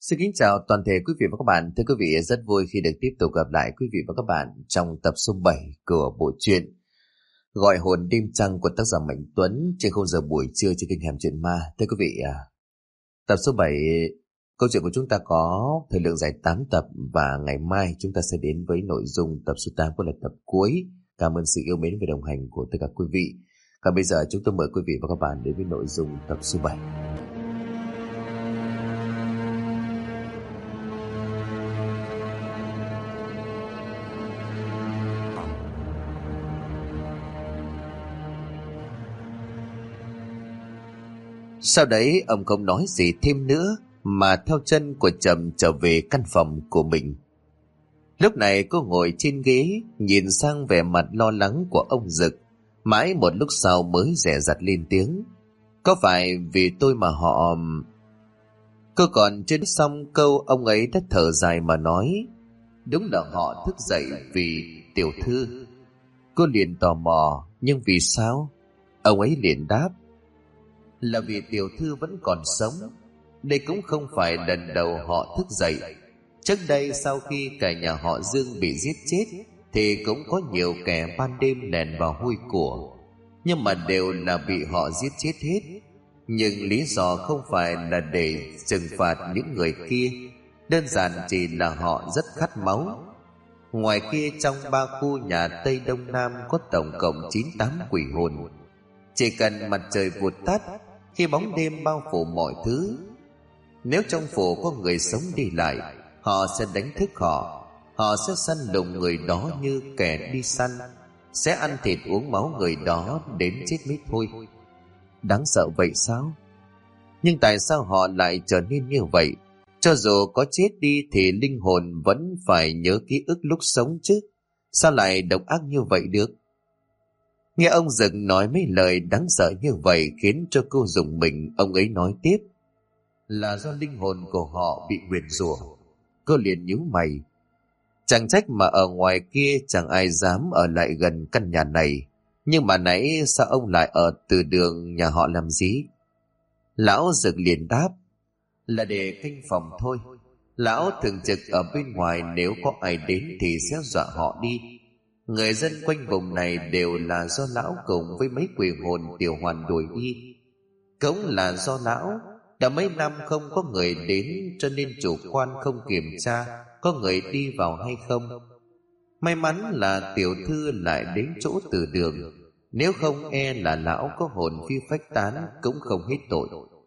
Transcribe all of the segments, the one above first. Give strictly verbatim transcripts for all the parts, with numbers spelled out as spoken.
Xin kính chào toàn thể quý vị và các bạn. Thưa quý vị, rất vui khi được tiếp tục gặp lại quý vị và các bạn trong tập số bảy của bộ truyện Gọi hồn đêm trăng của tác giả Mạnh Tuấn trên khung giờ buổi trưa trên kênh Hẻm Chuyện Ma. Thưa quý vị, tập số bảy, câu chuyện của chúng ta có thời lượng dài tám tập và ngày mai chúng ta sẽ đến với nội dung tập số tám của là tập cuối. Cảm ơn sự yêu mến và đồng hành của tất cả quý vị. Còn bây giờ chúng tôi mời quý vị và các bạn đến với nội dung tập số bảy. Sau đấy ông không nói gì thêm nữa mà theo chân của Trầm trở về căn phòng của mình. Lúc này cô ngồi trên ghế nhìn sang vẻ mặt lo lắng của ông Dực, mãi một lúc sau mới dè dặt lên tiếng. Có phải vì tôi mà họ... Cô còn chưa nói xong câu ông ấy đã thở dài mà nói. Đúng là họ thức dậy vì tiểu thư. Cô liền tò mò, nhưng vì sao? Ông ấy liền đáp. Là vì tiểu thư vẫn còn sống. Đây cũng không phải lần đầu họ thức dậy. Trước đây sau khi cả nhà họ Dương bị giết chết thì cũng có nhiều kẻ ban đêm lèn vào hôi của, nhưng mà đều là bị họ giết chết hết. Nhưng lý do không phải là để trừng phạt những người kia, đơn giản chỉ là họ rất khát máu. Ngoài kia trong ba khu nhà Tây Đông Nam có tổng cộng chín tám quỷ hồn. Chỉ cần mặt trời vụt tắt, khi bóng đêm bao phủ mọi thứ, nếu trong phủ có người sống đi lại, họ sẽ đánh thức họ. Họ sẽ săn lùng người đó như kẻ đi săn, sẽ ăn thịt uống máu người đó đến chết mới thôi. Đáng sợ vậy sao? Nhưng tại sao họ lại trở nên như vậy? Cho dù có chết đi thì linh hồn vẫn phải nhớ ký ức lúc sống chứ. Sao lại độc ác như vậy được? Nghe ông Dực nói mấy lời đáng sợ như vậy khiến cho cô rùng mình. Ông ấy nói tiếp. Là do linh hồn của họ bị nguyền rủa. Cô liền nhíu mày. Chẳng trách mà ở ngoài kia chẳng ai dám ở lại gần căn nhà này. Nhưng mà nãy sao ông lại ở từ đường nhà họ làm gì? Lão Dực liền đáp. Là để canh phòng thôi. Lão thường trực ở bên ngoài, nếu có ai đến thì sẽ dọa họ đi. Người dân quanh vùng này đều là do lão cùng với mấy quỷ hồn tiểu hoàn đuổi đi. Cũng là do lão đã mấy năm không có người đến, cho nên chủ quan không kiểm tra có người đi vào hay không. May mắn là tiểu thư lại đến chỗ từ đường, nếu không e là lão có hồn phi phách tán cũng không hết tội.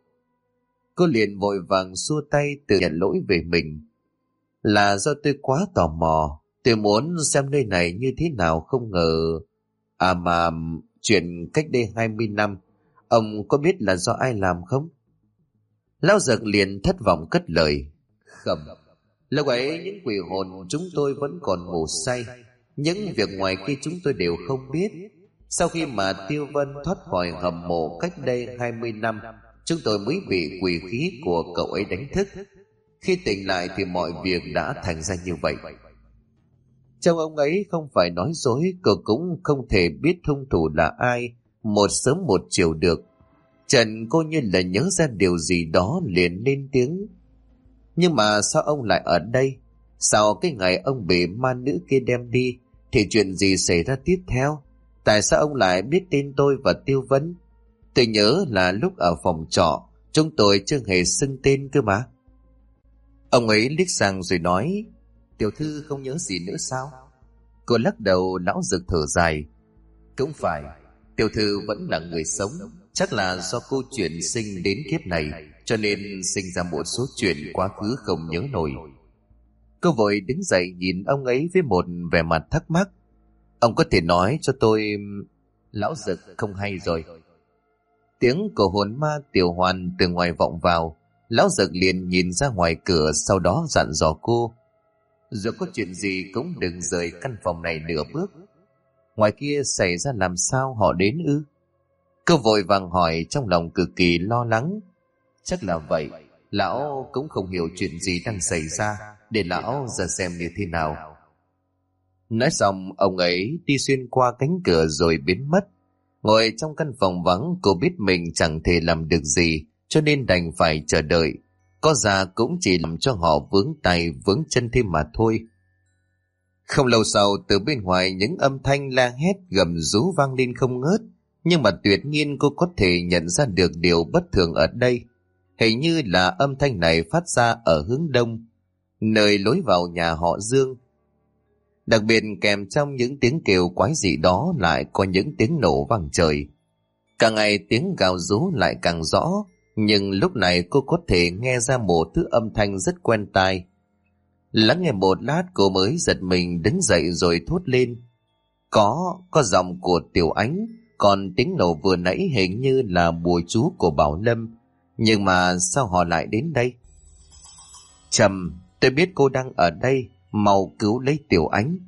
Cô liền vội vàng xua tay tự nhận lỗi về mình. Là do tôi quá tò mò, tôi muốn xem nơi này như thế nào, không ngờ... À mà chuyện cách đây hai mươi năm, ông có biết là do ai làm không? Lão Dực liền thất vọng cất lời. Không, lúc ấy những quỷ hồn chúng tôi vẫn còn ngủ say. Những việc ngoài kia chúng tôi đều không biết. Sau khi mà Tiêu Vân thoát khỏi hầm mộ cách đây hai mươi năm, chúng tôi mới bị quỷ khí của cậu ấy đánh thức. Khi tỉnh lại thì mọi việc đã thành ra như vậy. Trong ông ấy không phải nói dối, cậu cũng không thể biết hung thủ là ai một sớm một chiều được. Trần cô như là nhớ ra điều gì đó liền lên tiếng. Nhưng mà sao ông lại ở đây? Sau cái ngày ông bị ma nữ kia đem đi thì chuyện gì xảy ra tiếp theo? Tại sao ông lại biết tên tôi và Tiêu Vân? Tôi nhớ là lúc ở phòng trọ chúng tôi chưa hề xưng tên cơ mà. Ông ấy liếc sang rồi nói. Tiểu thư không nhớ gì nữa sao? Cô lắc đầu. Lão Dực thở dài. Cũng phải, tiểu thư vẫn là người sống. Chắc là do câu chuyện sinh đến kiếp này, cho nên sinh ra một số chuyện quá khứ không nhớ nổi. Cô vội đứng dậy nhìn ông ấy với một vẻ mặt thắc mắc. Ông có thể nói cho tôi... Lão Dực không hay rồi. Tiếng của hồn ma Tiểu Hoàn từ ngoài vọng vào. Lão Dực liền nhìn ra ngoài cửa, sau đó dặn dò cô. Dù có chuyện gì cũng đừng rời căn phòng này nửa bước. Ngoài kia xảy ra làm sao họ đến ư? Cô vội vàng hỏi, trong lòng cực kỳ lo lắng. Chắc là vậy, lão cũng không hiểu chuyện gì đang xảy ra, để lão ra xem như thế nào. Nói xong ông ấy đi xuyên qua cánh cửa rồi biến mất. Ngồi trong căn phòng vắng, cô biết mình chẳng thể làm được gì, cho nên đành phải chờ đợi. có ra cũng chỉ làm cho họ vướng tay vướng chân thêm mà thôi. Không lâu sau, từ bên ngoài những âm thanh la hét gầm rú vang lên không ngớt, nhưng mà tuyệt nhiên cô có thể nhận ra được điều bất thường ở đây. Hình như là âm thanh này phát ra ở hướng đông, nơi lối vào nhà họ Dương. Đặc biệt kèm trong những tiếng kêu quái dị đó lại có những tiếng nổ vang trời. Càng ngày tiếng gào rú lại càng rõ, nhưng lúc này cô có thể nghe ra một thứ âm thanh rất quen tai. Lắng nghe một lát cô mới giật mình đứng dậy rồi thốt lên. Có, có giọng của Tiểu Ánh, còn tiếng nổ vừa nãy hình như là bùa chú của Bảo Lâm. Nhưng mà sao họ lại đến đây? Trầm, tôi biết cô đang ở đây, mau cứu lấy Tiểu Ánh.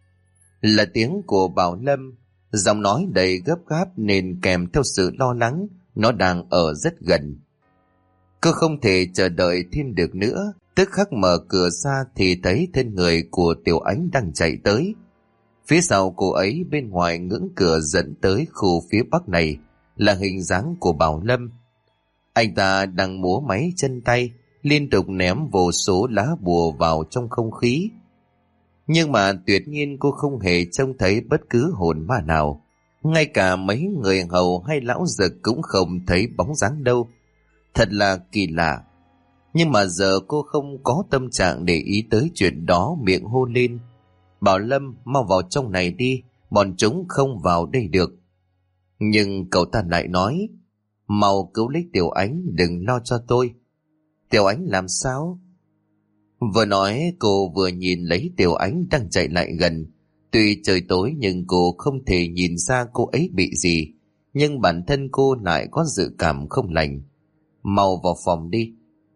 Là tiếng của Bảo Lâm, giọng nói đầy gấp gáp nên kèm theo sự lo lắng, nó đang ở rất gần. Cô không thể chờ đợi thêm được nữa, tức khắc mở cửa ra thì thấy thân người của Tiểu Ánh đang chạy tới. Phía sau cô ấy bên ngoài ngưỡng cửa dẫn tới khu phía bắc này là hình dáng của Bảo Lâm. Anh ta đang múa máy chân tay, liên tục ném vô số lá bùa vào trong không khí. Nhưng mà tuyệt nhiên cô không hề trông thấy bất cứ hồn ma nào. Ngay cả mấy người hầu hay lão giật cũng không thấy bóng dáng đâu. Thật là kỳ lạ. Nhưng mà giờ cô không có tâm trạng để ý tới chuyện đó, miệng hô lên. Bảo Lâm, mau vào trong này đi, bọn chúng không vào đây được. Nhưng cậu ta lại nói, mau cứu lấy Tiểu Ánh, đừng lo cho tôi. Tiểu Ánh làm sao? Vừa nói cô vừa nhìn lấy Tiểu Ánh đang chạy lại gần. Tuy trời tối nhưng cô không thể nhìn ra cô ấy bị gì, nhưng bản thân cô lại có dự cảm không lành. Mau vào phòng đi.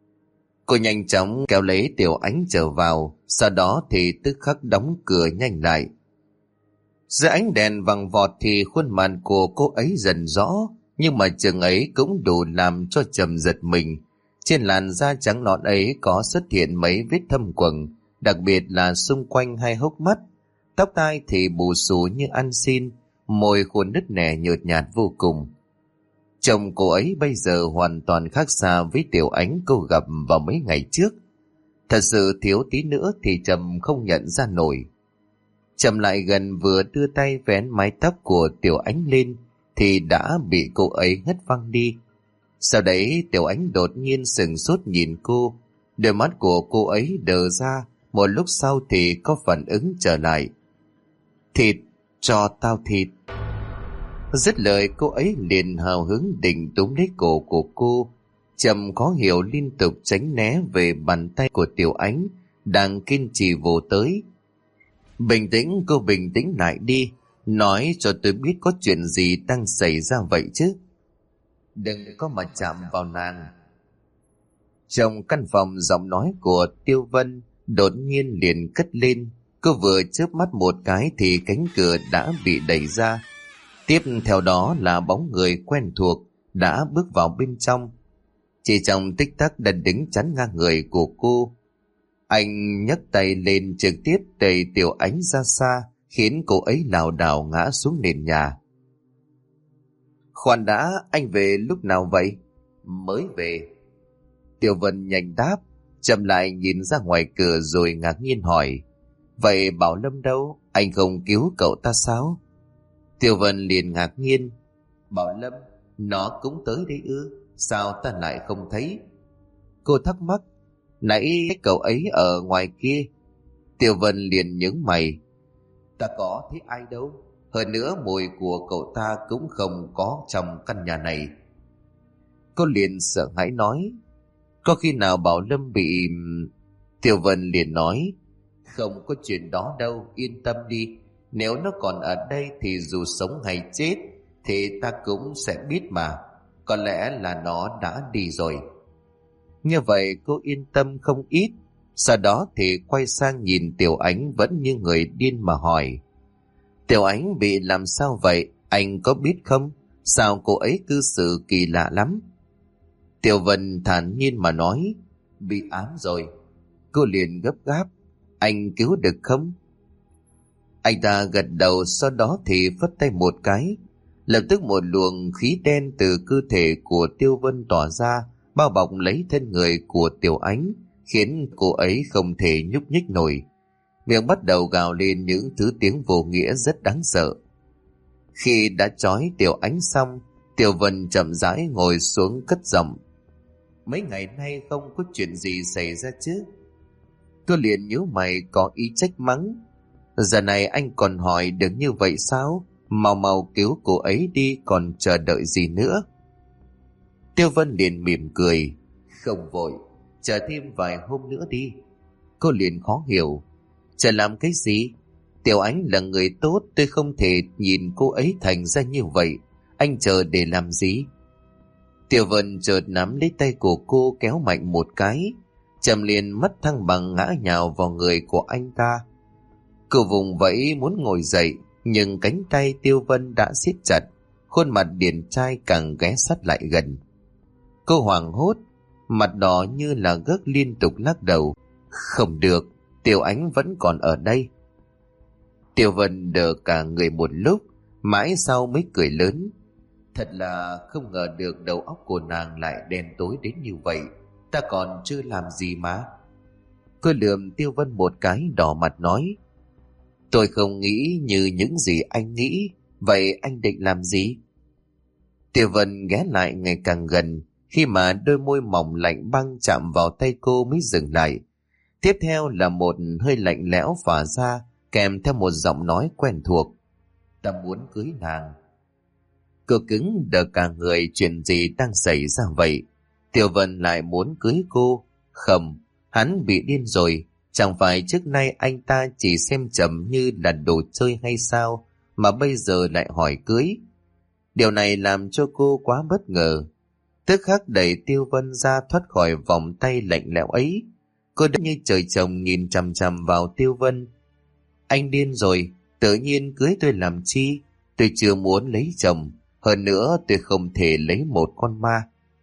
Cô nhanh chóng kéo lấy Tiểu Ánh trở vào, sau đó thì tức khắc đóng cửa nhanh lại. Dưới ánh đèn vàng vọt thì khuôn mặt của cô ấy dần rõ, nhưng mà chừng ấy cũng đủ làm cho Trầm giật mình. Trên làn da trắng nõn ấy có xuất hiện mấy vết thâm quầng, đặc biệt là xung quanh hai hốc mắt. Tóc tai thì bù xù như ăn xin, môi khuôn nứt nẻ nhợt nhạt vô cùng. Chồng cô ấy bây giờ hoàn toàn khác xa với Tiểu Ánh cô gặp vào mấy ngày trước. Thật sự thiếu tí nữa thì Trầm không nhận ra nổi. Trầm lại gần vừa đưa tay vén mái tóc của Tiểu Ánh lên thì đã bị cô ấy hất văng đi. Sau đấy Tiểu Ánh đột nhiên sừng sốt nhìn cô, đôi mắt của cô ấy đờ ra, một lúc sau thì có phản ứng trở lại. Thịt, cho tao thịt. Dứt lời cô ấy liền hào hứng định túm lấy cổ của cô. Trầm khó hiểu liên tục tránh né về bàn tay của Tiểu Ánh đang kiên trì vồ tới. Bình tĩnh, cô bình tĩnh lại đi, nói cho tôi biết có chuyện gì đang xảy ra vậy chứ. Đừng có mà chạm vào nàng. Trong căn phòng giọng nói của Tiêu Vân đột nhiên liền cất lên. Cô vừa chớp mắt một cái thì cánh cửa đã bị đẩy ra. Tiếp theo đó là bóng người quen thuộc đã bước vào bên trong. Chỉ trong tích tắc đã đứng chắn ngang người của cô. Anh nhấc tay lên trực tiếp đẩy Tiểu Ánh ra xa, khiến cô ấy lảo đảo ngã xuống nền nhà. Khoan đã, anh về lúc nào vậy? Mới về. Tiểu Vân nhanh đáp, chậm lại nhìn ra ngoài cửa rồi ngạc nhiên hỏi. Vậy Bảo Lâm đâu? Anh không cứu cậu ta sao? Tiểu Vân liền ngạc nhiên. Bảo Lâm, nó cũng tới đây ư? Sao ta lại không thấy? Cô thắc mắc. Nãy cậu ấy ở ngoài kia. Tiểu Vân liền nhướng mày. Ta có thấy ai đâu. Hơn nữa mùi của cậu ta cũng không có trong căn nhà này. Cô liền sợ hãi nói. Có khi nào Bảo Lâm bị... Tiểu Vân liền nói. Không có chuyện đó đâu, yên tâm đi. Nếu nó còn ở đây thì dù sống hay chết thì ta cũng sẽ biết mà. Có lẽ là nó đã đi rồi. Như vậy cô yên tâm không ít. Sau đó thì quay sang nhìn Tiểu Ánh vẫn như người điên mà hỏi. Tiểu Ánh bị làm sao vậy? Anh có biết không? Sao cô ấy cư xử kỳ lạ lắm? Tiểu Vân thản nhiên mà nói. Bị ám rồi. Cô liền gấp gáp. Anh cứu được không? Anh ta gật đầu, sau đó thì phất tay một cái. Lập tức một luồng khí đen từ cơ thể của Tiêu Vân tỏa ra, bao bọc lấy thân người của Tiểu Ánh, khiến cô ấy không thể nhúc nhích nổi. Miệng bắt đầu gào lên những thứ tiếng vô nghĩa rất đáng sợ. Khi đã trói Tiểu Ánh xong, Tiểu Vân chậm rãi ngồi xuống cất giọng: "Mấy ngày nay không có chuyện gì xảy ra chứ?" Tôi liền nhíu mày có ý trách mắng: "Giờ này anh còn hỏi được như vậy sao? Mau mau cứu cô ấy đi, còn chờ đợi gì nữa?" Tiêu Vân liền mỉm cười: "Không vội, chờ thêm vài hôm nữa đi." Cô liền khó hiểu: "Chờ làm cái gì? Tiểu Ánh là người tốt, tôi không thể nhìn cô ấy thành ra như vậy. Anh chờ để làm gì?" Tiểu Vân chợt nắm lấy tay của cô kéo mạnh một cái, Trầm liền mất thăng bằng ngã nhào vào người của anh ta. Cô vùng vẫy muốn ngồi dậy, nhưng cánh tay Tiêu Vân đã siết chặt, khuôn mặt điển trai càng ghé sát lại gần. Cô hoảng hốt, mặt đỏ như là gấc liên tục lắc đầu: "Không được, Tiểu Ánh vẫn còn ở đây." Tiêu Vân đờ cả người một lúc, mãi sau mới cười lớn: "Thật là không ngờ được đầu óc của nàng lại đen tối đến như vậy. Ta còn chưa làm gì mà." Cô lườm Tiêu Vân một cái, đỏ mặt nói: "Tôi không nghĩ như những gì anh nghĩ. Vậy anh định làm gì?" Tiêu Vân ghé lại ngày càng gần, khi mà đôi môi mỏng lạnh băng chạm vào tay cô mới dừng lại. Tiếp theo là một hơi lạnh lẽo phả ra, kèm theo một giọng nói quen thuộc: "Ta muốn cưới nàng." Cô cứng đờ cả người, chuyện gì đang xảy ra vậy? Tiêu Vân lại muốn cưới cô? Không, hắn bị điên rồi. Chẳng phải trước nay anh ta chỉ xem Trầm như là đồ chơi hay sao, mà bây giờ lại hỏi cưới. Điều này làm cho cô quá bất ngờ. Tức khắc đẩy Tiêu Vân ra thoát khỏi vòng tay lạnh lẽo ấy. Cô đã như trời trồng nhìn chằm chằm vào Tiêu Vân. "Anh điên rồi, tự nhiên cưới tôi làm chi? Tôi chưa muốn lấy chồng, hơn nữa tôi không thể lấy một con ma."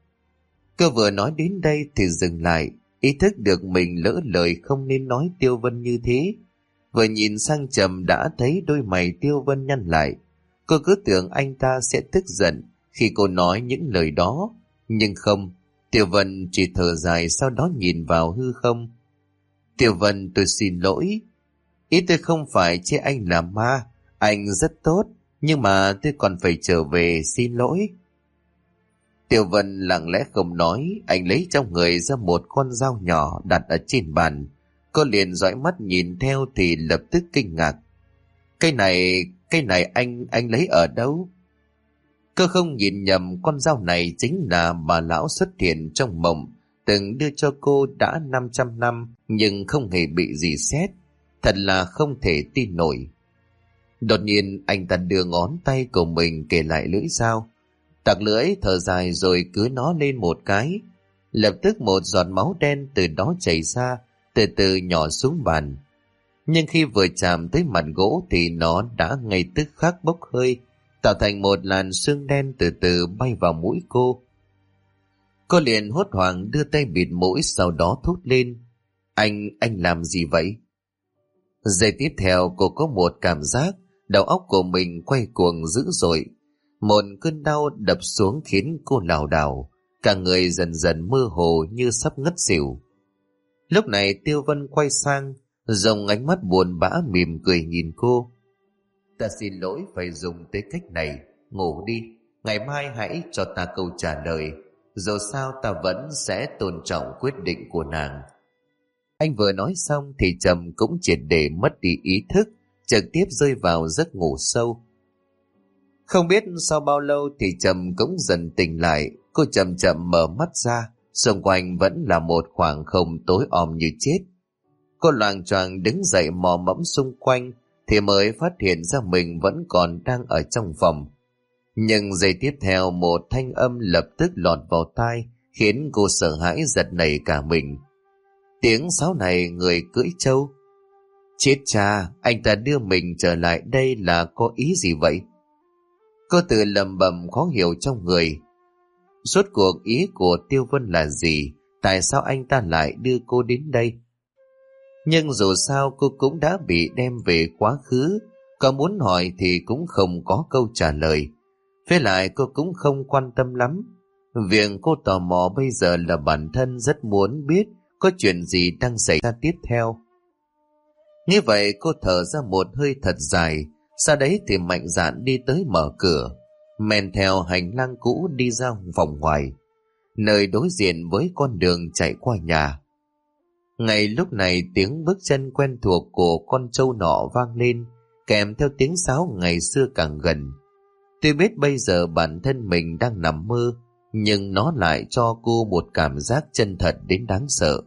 Cô vừa nói đến đây thì dừng lại, ý thức được mình lỡ lời không nên nói Tiêu Vân như thế. Vừa nhìn sang Trầm đã thấy đôi mày Tiêu Vân nhăn lại. Cô cứ tưởng anh ta sẽ tức giận khi cô nói những lời đó, nhưng không. Tiêu Vân chỉ thở dài, sau đó nhìn vào hư không. "Tiêu Vân, tôi xin lỗi. Ý tôi không phải chê anh là ma, anh rất tốt, nhưng mà tôi còn phải trở về, xin lỗi." Tiêu Vân lặng lẽ không nói, anh lấy trong người ra một con dao nhỏ đặt ở trên bàn. Cô liền dõi mắt nhìn theo thì lập tức kinh ngạc: Cái này, cái này anh, anh lấy ở đâu?" Cô không nhìn nhầm, con dao này chính là bà lão xuất hiện trong mộng, từng đưa cho cô đã năm trăm năm, nhưng không hề bị gì xét. Thật là không thể tin nổi. Đột nhiên anh ta đưa ngón tay của mình kề lại lưỡi dao, tặc lưỡi thở dài rồi cứ nó lên một cái. Lập tức một giọt máu đen từ đó chảy ra, từ từ nhỏ xuống bàn. Nhưng khi vừa chạm tới mặt gỗ thì nó đã ngay tức khắc bốc hơi, tạo thành một làn sương đen từ từ bay vào mũi cô. Cô liền hốt hoảng đưa tay bịt mũi, sau đó thốt lên: Anh, anh làm gì vậy?" Giây tiếp theo cô có một cảm giác đầu óc của mình quay cuồng dữ dội. Một cơn đau đập xuống khiến cô lảo đảo, cả người dần dần mơ hồ như sắp ngất xỉu. Lúc này Tiêu Vân quay sang, dùng ánh mắt buồn bã mỉm cười nhìn cô. "Ta xin lỗi phải dùng tới cách này, ngủ đi, ngày mai hãy cho ta câu trả lời, dù sao ta vẫn sẽ tôn trọng quyết định của nàng." Anh vừa nói xong thì Trầm cũng triệt để mất đi ý thức, trực tiếp rơi vào giấc ngủ sâu. Không biết sau bao lâu thì Trầm cũng dần tỉnh lại. Cô chậm chậm mở mắt ra, xung quanh vẫn là một khoảng không tối om như chết. Cô loạng choạng đứng dậy mò mẫm xung quanh thì mới phát hiện ra mình vẫn còn đang ở trong phòng. Nhưng giây tiếp theo một thanh âm lập tức lọt vào tai, khiến cô sợ hãi giật nảy cả mình. Tiếng sáo này người cưỡi trâu. Chết cha, anh ta đưa mình trở lại đây là có ý gì vậy? Cô tự lầm bầm khó hiểu trong người. Rốt cuộc ý của Tiêu Vân là gì? Tại sao anh ta lại đưa cô đến đây? Nhưng dù sao cô cũng đã bị đem về quá khứ, có muốn hỏi thì cũng không có câu trả lời. Với lại cô cũng không quan tâm lắm. Việc cô tò mò bây giờ là bản thân rất muốn biết có chuyện gì đang xảy ra tiếp theo. Như vậy cô thở ra một hơi thật dài, sau đấy thì mạnh dạn đi tới mở cửa, men theo hành lang cũ đi ra vòng ngoài, nơi đối diện với con đường chạy qua nhà. Ngay lúc này tiếng bước chân quen thuộc của con trâu nọ vang lên, kèm theo tiếng sáo ngày xưa càng gần. Tuy biết bây giờ bản thân mình đang nằm mơ, nhưng nó lại cho cô một cảm giác chân thật đến đáng sợ.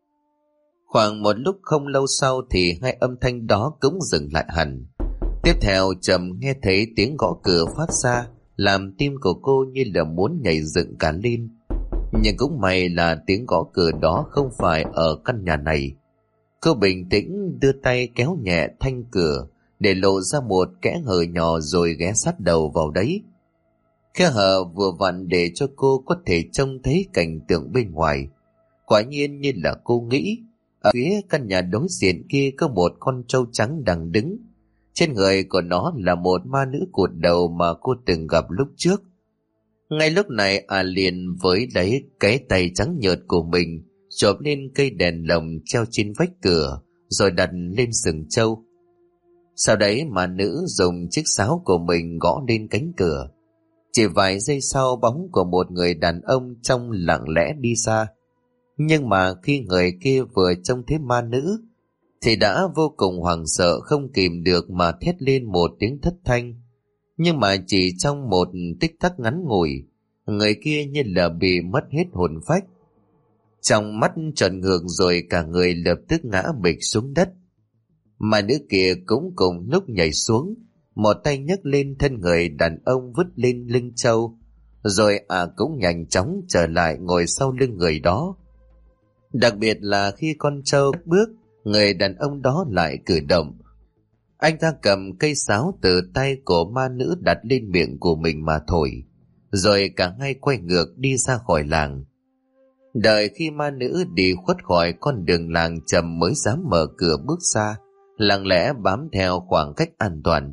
Khoảng một lúc không lâu sau thì hai âm thanh đó cũng dừng lại hẳn. Tiếp theo Trầm nghe thấy tiếng gõ cửa phát ra, làm tim của cô như là muốn nhảy dựng cả lên. Nhưng cũng may là tiếng gõ cửa đó không phải ở căn nhà này. Cô bình tĩnh đưa tay kéo nhẹ thanh cửa để lộ ra một kẽ hở nhỏ rồi ghé sát đầu vào đấy. Khe hở vừa vặn để cho cô có thể trông thấy cảnh tượng bên ngoài. Quả nhiên như là cô nghĩ, ở phía căn nhà đối diện kia có một con trâu trắng đang đứng. Trên người của nó là một ma nữ cụt đầu mà cô từng gặp lúc trước. Ngay lúc này à liền với lấy cái tay trắng nhợt của mình chộp lên cây đèn lồng treo trên vách cửa rồi đặt lên sừng trâu. Sau đấy mà nữ dùng chiếc sáo của mình gõ lên cánh cửa. Chỉ vài giây sau bóng của một người đàn ông trông lặng lẽ đi xa. Nhưng mà khi người kia vừa trông thấy ma nữ thì đã vô cùng hoảng sợ, không kìm được mà thét lên một tiếng thất thanh. Nhưng mà chỉ trong một tích tắc ngắn ngủi, người kia như là bị mất hết hồn phách. Trong mắt tròn ngược rồi cả người lập tức ngã bịch xuống đất. Mà nữ kia cũng cùng lúc nhảy xuống, một tay nhấc lên thân người đàn ông vứt lên lưng trâu, rồi à cũng nhanh chóng trở lại ngồi sau lưng người đó. Đặc biệt là khi con trâu bước, người đàn ông đó lại cử động. Anh ta cầm cây sáo từ tay của ma nữ đặt lên miệng của mình mà thổi, rồi cả hai quay ngược đi ra khỏi làng. Đợi khi ma nữ đi khuất khỏi con đường làng, Trầm mới dám mở cửa bước ra, lặng lẽ bám theo khoảng cách an toàn.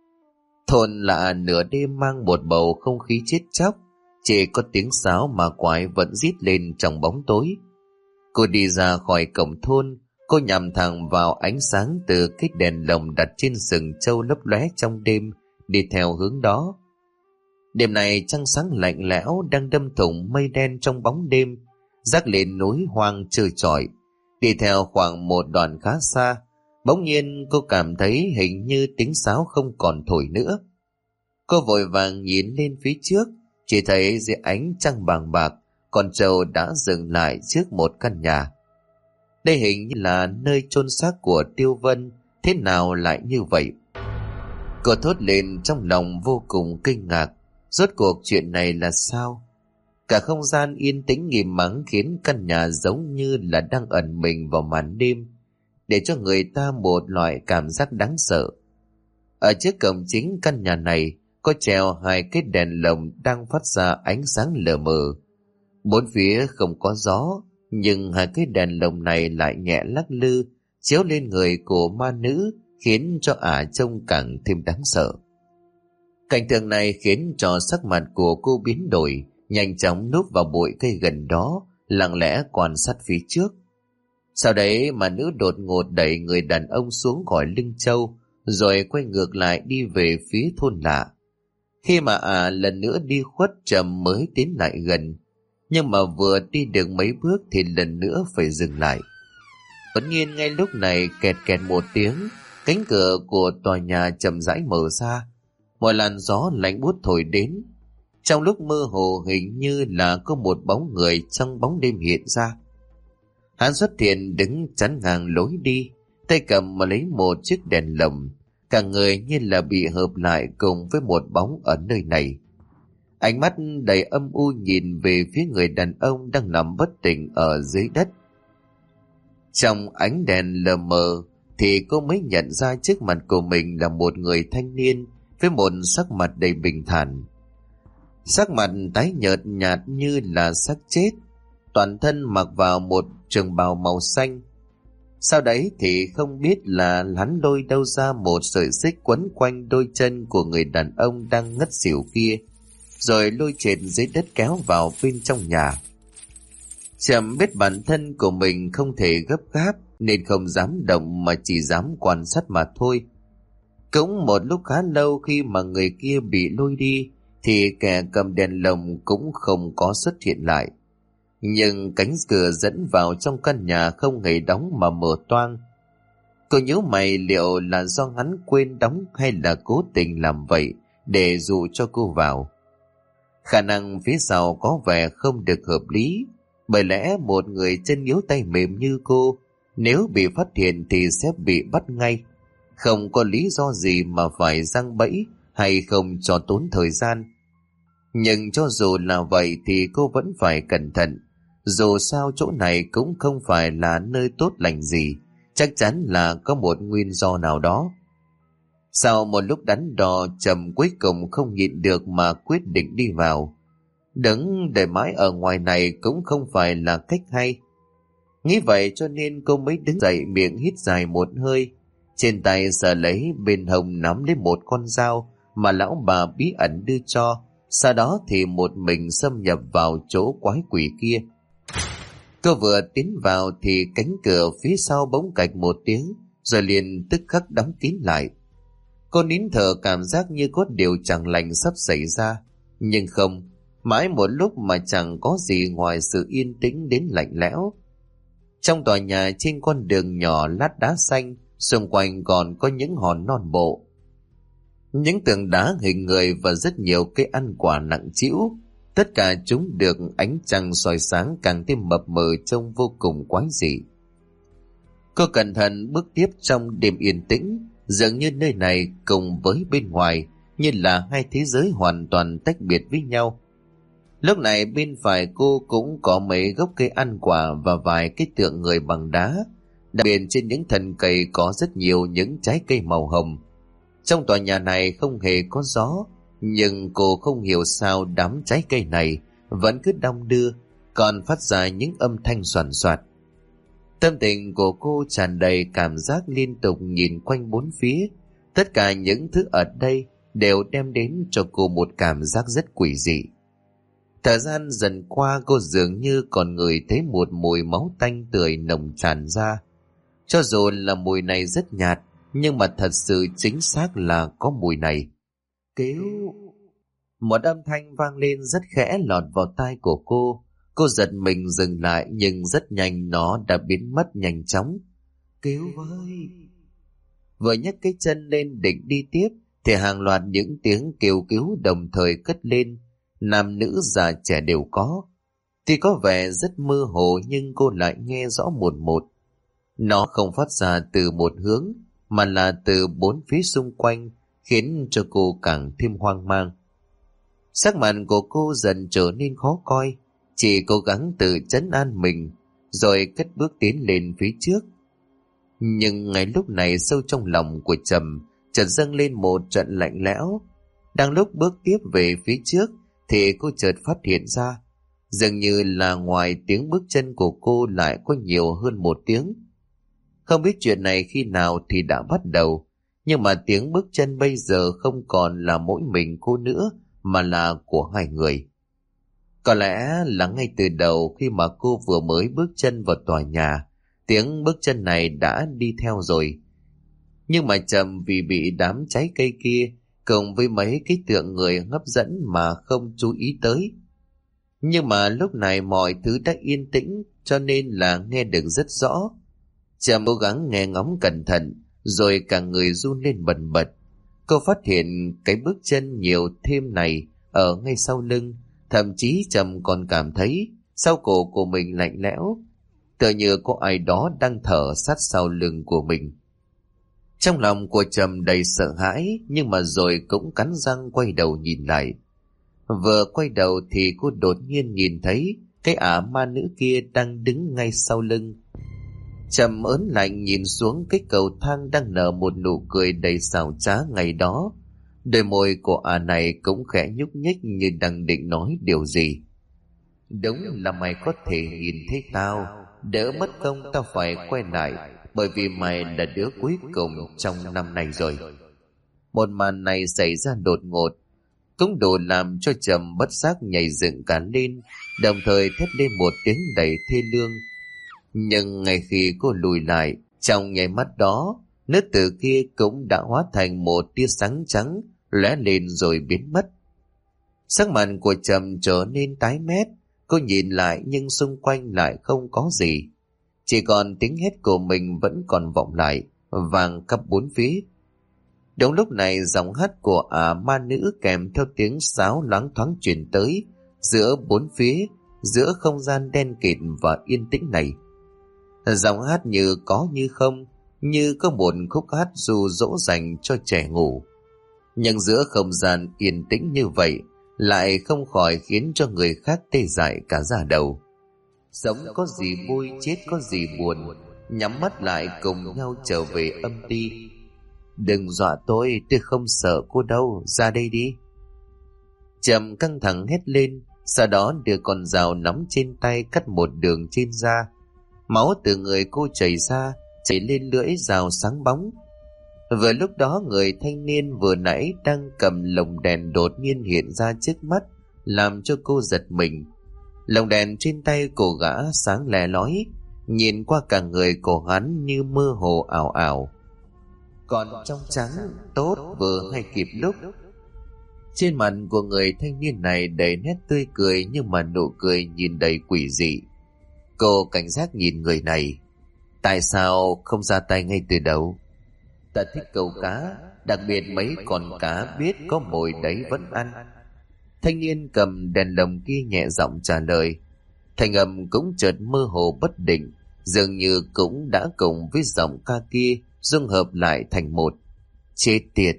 Thôn lạ nửa đêm mang một bầu không khí chết chóc, chỉ có tiếng sáo ma quái vẫn rít lên trong bóng tối. Cô đi ra khỏi cổng thôn, cô nhằm thẳng vào ánh sáng từ cái đèn lồng đặt trên sừng trâu lấp lóe trong đêm, đi theo hướng đó. Đêm này trăng sáng lạnh lẽo đang đâm thủng mây đen trong bóng đêm, rác lên núi hoang trơ trọi. Đi theo khoảng một đoạn khá xa, bỗng nhiên cô cảm thấy hình như tiếng sáo không còn thổi nữa. Cô vội vàng nhìn lên phía trước, chỉ thấy dưới ánh trăng bàng bạc, con trâu đã dừng lại trước một căn nhà. Đây hình như là nơi chôn xác của Tiêu Vân, thế nào lại như vậy? Cô thốt lên trong lòng vô cùng kinh ngạc, rốt cuộc chuyện này là sao? Cả không gian yên tĩnh im mắng khiến căn nhà giống như là đang ẩn mình vào màn đêm, để cho người ta một loại cảm giác đáng sợ. Ở trước cổng chính căn nhà này có treo hai cái đèn lồng đang phát ra ánh sáng lờ mờ. Bốn phía không có gió, nhưng hai cái đèn lồng này lại nhẹ lắc lư, chiếu lên người của ma nữ, khiến cho ả trông càng thêm đáng sợ. Cảnh tượng này khiến cho sắc mặt của cô biến đổi, nhanh chóng núp vào bụi cây gần đó, lặng lẽ quan sát phía trước. Sau đấy mà nữ đột ngột đẩy người đàn ông xuống khỏi lưng trâu, rồi quay ngược lại đi về phía thôn lạ. Khi mà ả lần nữa đi khuất, Trầm mới tiến lại gần, nhưng mà vừa đi được mấy bước thì lần nữa phải dừng lại. Tất nhiên ngay lúc này kẹt kẹt một tiếng, cánh cửa của tòa nhà chậm rãi mở ra, một làn gió lạnh buốt thổi đến. Trong lúc mơ hồ hình như là có một bóng người trong bóng đêm hiện ra. Hắn xuất hiện đứng chắn ngang lối đi, tay cầm mà lấy một chiếc đèn lồng, cả người như là bị hợp lại cùng với một bóng ở nơi này. Ánh mắt đầy âm u nhìn về phía người đàn ông đang nằm bất tỉnh ở dưới đất. Trong ánh đèn lờ mờ thì cô mới nhận ra trước mặt của mình là một người thanh niên với một sắc mặt đầy bình thản. Sắc mặt tái nhợt nhạt như là xác chết, toàn thân mặc vào một trường bào màu xanh. Sau đấy thì không biết là hắn lôi đâu ra một sợi xích quấn quanh đôi chân của người đàn ông đang ngất xỉu kia. rồi lôi chệt dưới đất kéo vào bên trong nhà. Trầm biết bản thân của mình không thể gấp gáp nên không dám động mà chỉ dám quan sát mà thôi. Cũng một lúc khá lâu khi mà người kia bị lôi đi thì kẻ cầm đèn lồng cũng không có xuất hiện lại. Nhưng cánh cửa dẫn vào trong căn nhà không hề đóng mà mở toang. Cô nhíu mày liệu là do hắn quên đóng hay là cố tình làm vậy để dụ cho cô vào. Khả năng phía sau có vẻ không được hợp lý, bởi lẽ một người chân yếu tay mềm như cô nếu bị phát hiện thì sẽ bị bắt ngay. Không có lý do gì mà phải giăng bẫy hay không cho tốn thời gian. Nhưng cho dù là vậy thì cô vẫn phải cẩn thận. Dù sao chỗ này cũng không phải là nơi tốt lành gì, chắc chắn là có một nguyên do nào đó. Sau một lúc đắn đo, Trầm cuối cùng không nhịn được mà quyết định đi vào. Đứng để mãi ở ngoài này cũng không phải là cách hay. Nghĩ vậy cho nên cô mới đứng dậy, miệng hít dài một hơi. Trên tay sờ lấy, bên hông nắm lấy một con dao mà lão bà bí ẩn đưa cho. Sau đó thì một mình xâm nhập vào chỗ quái quỷ kia. Cô vừa tiến vào thì cánh cửa phía sau bỗng cạch một tiếng, rồi liền tức khắc đóng kín lại. Cô nín thở, cảm giác như có điều chẳng lành sắp xảy ra. Nhưng không, mãi một lúc mà chẳng có gì ngoài sự yên tĩnh đến lạnh lẽo. Trong tòa nhà, trên con đường nhỏ lát đá xanh, xung quanh còn có những hòn non bộ, những tường đá hình người và rất nhiều cây ăn quả nặng trĩu. Tất cả chúng được ánh trăng soi sáng càng thêm mập mờ, trông vô cùng quái dị. Cô cẩn thận bước tiếp trong đêm yên tĩnh, dường như nơi này cùng với bên ngoài như là hai thế giới hoàn toàn tách biệt với nhau. Lúc này bên phải cô cũng có mấy gốc cây ăn quả và vài cái tượng người bằng đá. Đặc biệt trên những thân cây có rất nhiều những trái cây màu hồng. Trong tòa nhà này không hề có gió, nhưng cô không hiểu sao đám trái cây này vẫn cứ đong đưa, còn phát ra những âm thanh xoàn xoạt. Tâm tình của cô tràn đầy cảm giác, liên tục nhìn quanh bốn phía. Tất cả những thứ ở đây đều đem đến cho cô một cảm giác rất quỷ dị. Thời gian dần qua, cô dường như còn ngửi thấy một mùi máu tanh tươi nồng tràn ra. Cho dù là mùi này rất nhạt, nhưng mà thật sự chính xác là có mùi này. Cứu! Một âm thanh vang lên rất khẽ lọt vào tai của cô. Cô giật mình dừng lại, nhưng rất nhanh nó đã biến mất nhanh chóng. Cứu với! Vừa nhấc cái chân lên định đi tiếp thì hàng loạt những tiếng kêu cứu đồng thời cất lên. Nam nữ già trẻ đều có. Tuy có vẻ rất mơ hồ nhưng cô lại nghe rõ một một. Nó không phát ra từ một hướng mà là từ bốn phía xung quanh, khiến cho cô càng thêm hoang mang. Sắc mặt của cô dần trở nên khó coi, chỉ cố gắng tự trấn an mình rồi cất bước tiến lên phía trước. Nhưng ngay lúc này, sâu trong lòng của Trầm chợt dâng lên một trận lạnh lẽo. Đang lúc bước tiếp về phía trước thì cô chợt phát hiện ra, dường như là ngoài tiếng bước chân của cô lại có nhiều hơn một tiếng. Không biết chuyện này khi nào thì đã bắt đầu, nhưng mà tiếng bước chân bây giờ không còn là mỗi mình cô nữa, mà là của hai người. Có lẽ là ngay từ đầu khi mà cô vừa mới bước chân vào tòa nhà, tiếng bước chân này đã đi theo rồi. Nhưng mà Trầm vì bị đám trái cây kia cùng với mấy cái tượng người hấp dẫn mà không chú ý tới. Nhưng mà lúc này mọi thứ đã yên tĩnh, cho nên là nghe được rất rõ. Trầm cố gắng nghe ngóng cẩn thận, rồi cả người run lên bần bật. Cô phát hiện cái bước chân nhiều thêm này ở ngay sau lưng, thậm chí Trầm còn cảm thấy sau cổ của mình lạnh lẽo, tựa như có ai đó đang thở sát sau lưng của mình. Trong lòng của Trầm đầy sợ hãi, nhưng mà rồi cũng cắn răng quay đầu nhìn lại. Vừa quay đầu thì cô đột nhiên nhìn thấy cái ả ma nữ kia đang đứng ngay sau lưng. Trầm ớn lạnh nhìn xuống cái cầu thang đang nở một nụ cười đầy xảo trá ngày đó. Đôi môi của ả này cũng khẽ nhúc nhích như đang định nói điều gì. Đúng là mày có thể nhìn thấy tao, đỡ mất công tao phải quay lại, bởi vì mày là đứa cuối cùng trong năm nay rồi. Một màn này xảy ra đột ngột. cũng đủ làm cho Trầm bất giác nhảy dựng cả lên, đồng thời thét lên một tiếng đầy thê lương. Nhưng ngay khi cô lùi lại, trong nháy mắt đó, nữ tử kia cũng đã hóa thành một tia sáng trắng lóe lên rồi biến mất. Sắc mặt của Trầm trở nên tái mét, cô nhìn lại nhưng xung quanh lại không có gì, chỉ còn tiếng hét của mình vẫn còn vọng lại, vang khắp bốn phía. Đúng lúc này, giọng hát của ả ma nữ kèm theo tiếng sáo loáng thoáng truyền tới giữa bốn phía, giữa không gian đen kịt và yên tĩnh này. Giọng hát như có như không, như có một khúc hát ru dỗ dành cho trẻ ngủ. Nhưng giữa không gian yên tĩnh như vậy lại không khỏi khiến cho người khác tê dại cả da đầu. Sống có gì vui, chết có gì buồn, nhắm mắt lại cùng nhau trở về âm ti. Đừng dọa tôi, tôi không sợ cô đâu, ra đây đi. Trầm căng thẳng hét lên, sau đó đưa con dao nắm trên tay cắt một đường trên da. Máu từ người cô chảy ra, chảy lên lưỡi dao sáng bóng. Vừa lúc đó, người thanh niên vừa nãy đang cầm lồng đèn đột nhiên hiện ra trước mắt, làm cho cô giật mình. Lồng đèn trên tay cô gã sáng lè lói, nhìn qua cả người của hắn như mơ hồ ảo ảo. Còn trong trắng, tốt vừa hay kịp lúc. Trên mặt của người thanh niên này đầy nét tươi cười, nhưng mà nụ cười nhìn đầy quỷ dị. Cô cảnh giác nhìn người này. Tại sao không ra tay ngay từ đầu? Ta thích câu cá, đặc biệt mấy con cá biết có mồi đấy vẫn ăn. Thanh niên cầm đèn lồng kia nhẹ giọng trả lời. Thanh âm cũng chợt mơ hồ bất định, dường như cũng đã cùng với giọng ca kia dung hợp lại thành một. Chết tiệt!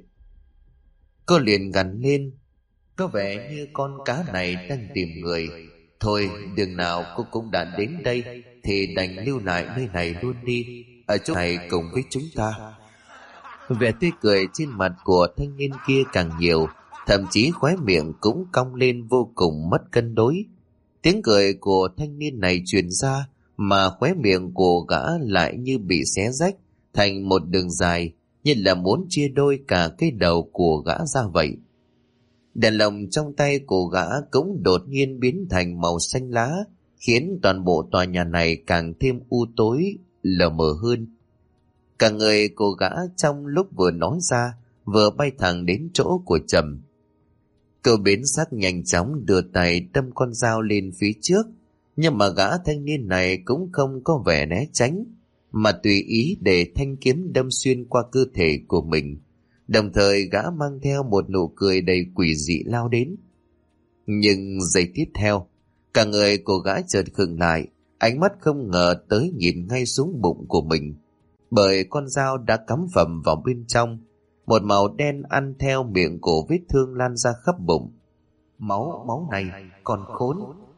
Cô liền gằn lên. Có vẻ như con cá này đang tìm người. Thôi, đường nào cô cũng đã đến đây thì đành lưu lại nơi này luôn đi, ở chỗ này cùng với chúng ta. Vẻ tươi cười trên mặt của thanh niên kia càng nhiều, thậm chí khóe miệng cũng cong lên vô cùng mất cân đối. Tiếng cười của thanh niên này truyền ra, mà khóe miệng của gã lại như bị xé rách thành một đường dài, như là muốn chia đôi cả cái đầu của gã ra vậy. Đèn lồng trong tay của gã cũng đột nhiên biến thành màu xanh lá, khiến toàn bộ tòa nhà này càng thêm u tối, lờ mờ hơn. Cả người của gã trong lúc vừa nói ra, vừa bay thẳng đến chỗ của Trầm. Cậu biến sắc nhanh chóng đưa tay đâm con dao lên phía trước, nhưng mà gã thanh niên này cũng không có vẻ né tránh, mà tùy ý để thanh kiếm đâm xuyên qua cơ thể của mình. Đồng thời gã mang theo một nụ cười đầy quỷ dị lao đến. Nhưng giây tiếp theo, cả người của gã chợt khựng lại, ánh mắt không ngờ tới nhìn ngay xuống bụng của mình, bởi con dao đã cắm phầm vào bên trong. Một màu đen ăn theo miệng của vết thương lan ra khắp bụng. Máu, máu này, còn khốn!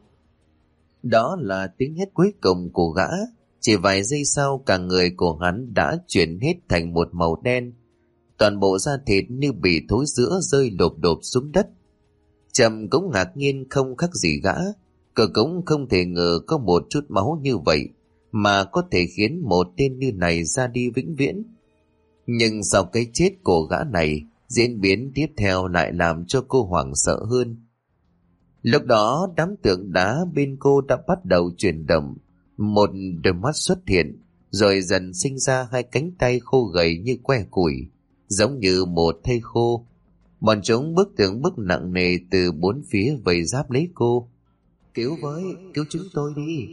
Đó là tiếng hét cuối cùng của gã. Chỉ vài giây sau, cả người của hắn đã chuyển hết thành một màu đen. Toàn bộ da thịt như bị thối rữa rơi lộp độp xuống đất. Trầm cũng ngạc nhiên không khác gì gã. Cậu cũng không thể ngờ có một chút máu như vậy mà có thể khiến một tên như này ra đi vĩnh viễn. Nhưng sau cái chết của gã này, diễn biến tiếp theo lại làm cho cô hoảng sợ hơn. Lúc đó đám tượng đá bên cô đã bắt đầu chuyển động. Một đôi mắt xuất hiện, rồi dần sinh ra hai cánh tay khô gầy như que củi, giống như một thây khô. Bọn chúng bước từng bước nặng nề từ bốn phía vây giáp lấy cô. Cứu với, cứu chúng tôi đi!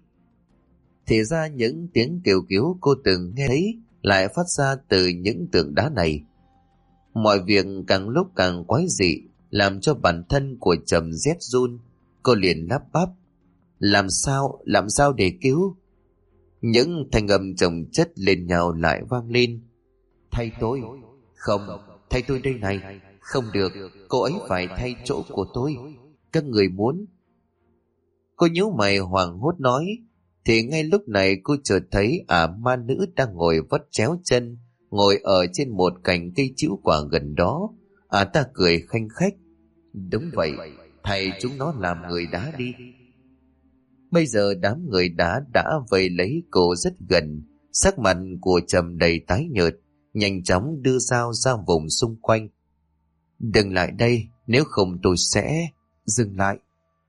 Thì ra những tiếng kêu cứu cô từng nghe thấy lại phát ra từ những tượng đá này. Mọi việc càng lúc càng quái dị, làm cho bản thân của Trầm rét run. Cô liền lắp bắp. Làm sao, làm sao để cứu? Những thanh âm chồng chất lên nhau lại vang lên. Thay tôi! Không, thay tôi đây này! Không được, cô ấy phải thay chỗ của tôi. Các người muốn... Cô nhíu mày hoảng hốt nói. Thì ngay lúc này cô chợt thấy ả ma nữ đang ngồi vắt chéo chân, ngồi ở trên một cành cây trĩu quả gần đó. Ả ta cười khanh khách. Đúng vậy, thầy chúng nó làm người đá đi. Bây giờ đám người đá đã vây lấy cô rất gần. Sắc mặt của Trầm đầy tái nhợt, nhanh chóng đưa dao ra vùng xung quanh. Đừng lại đây, nếu không tôi sẽ... Dừng lại.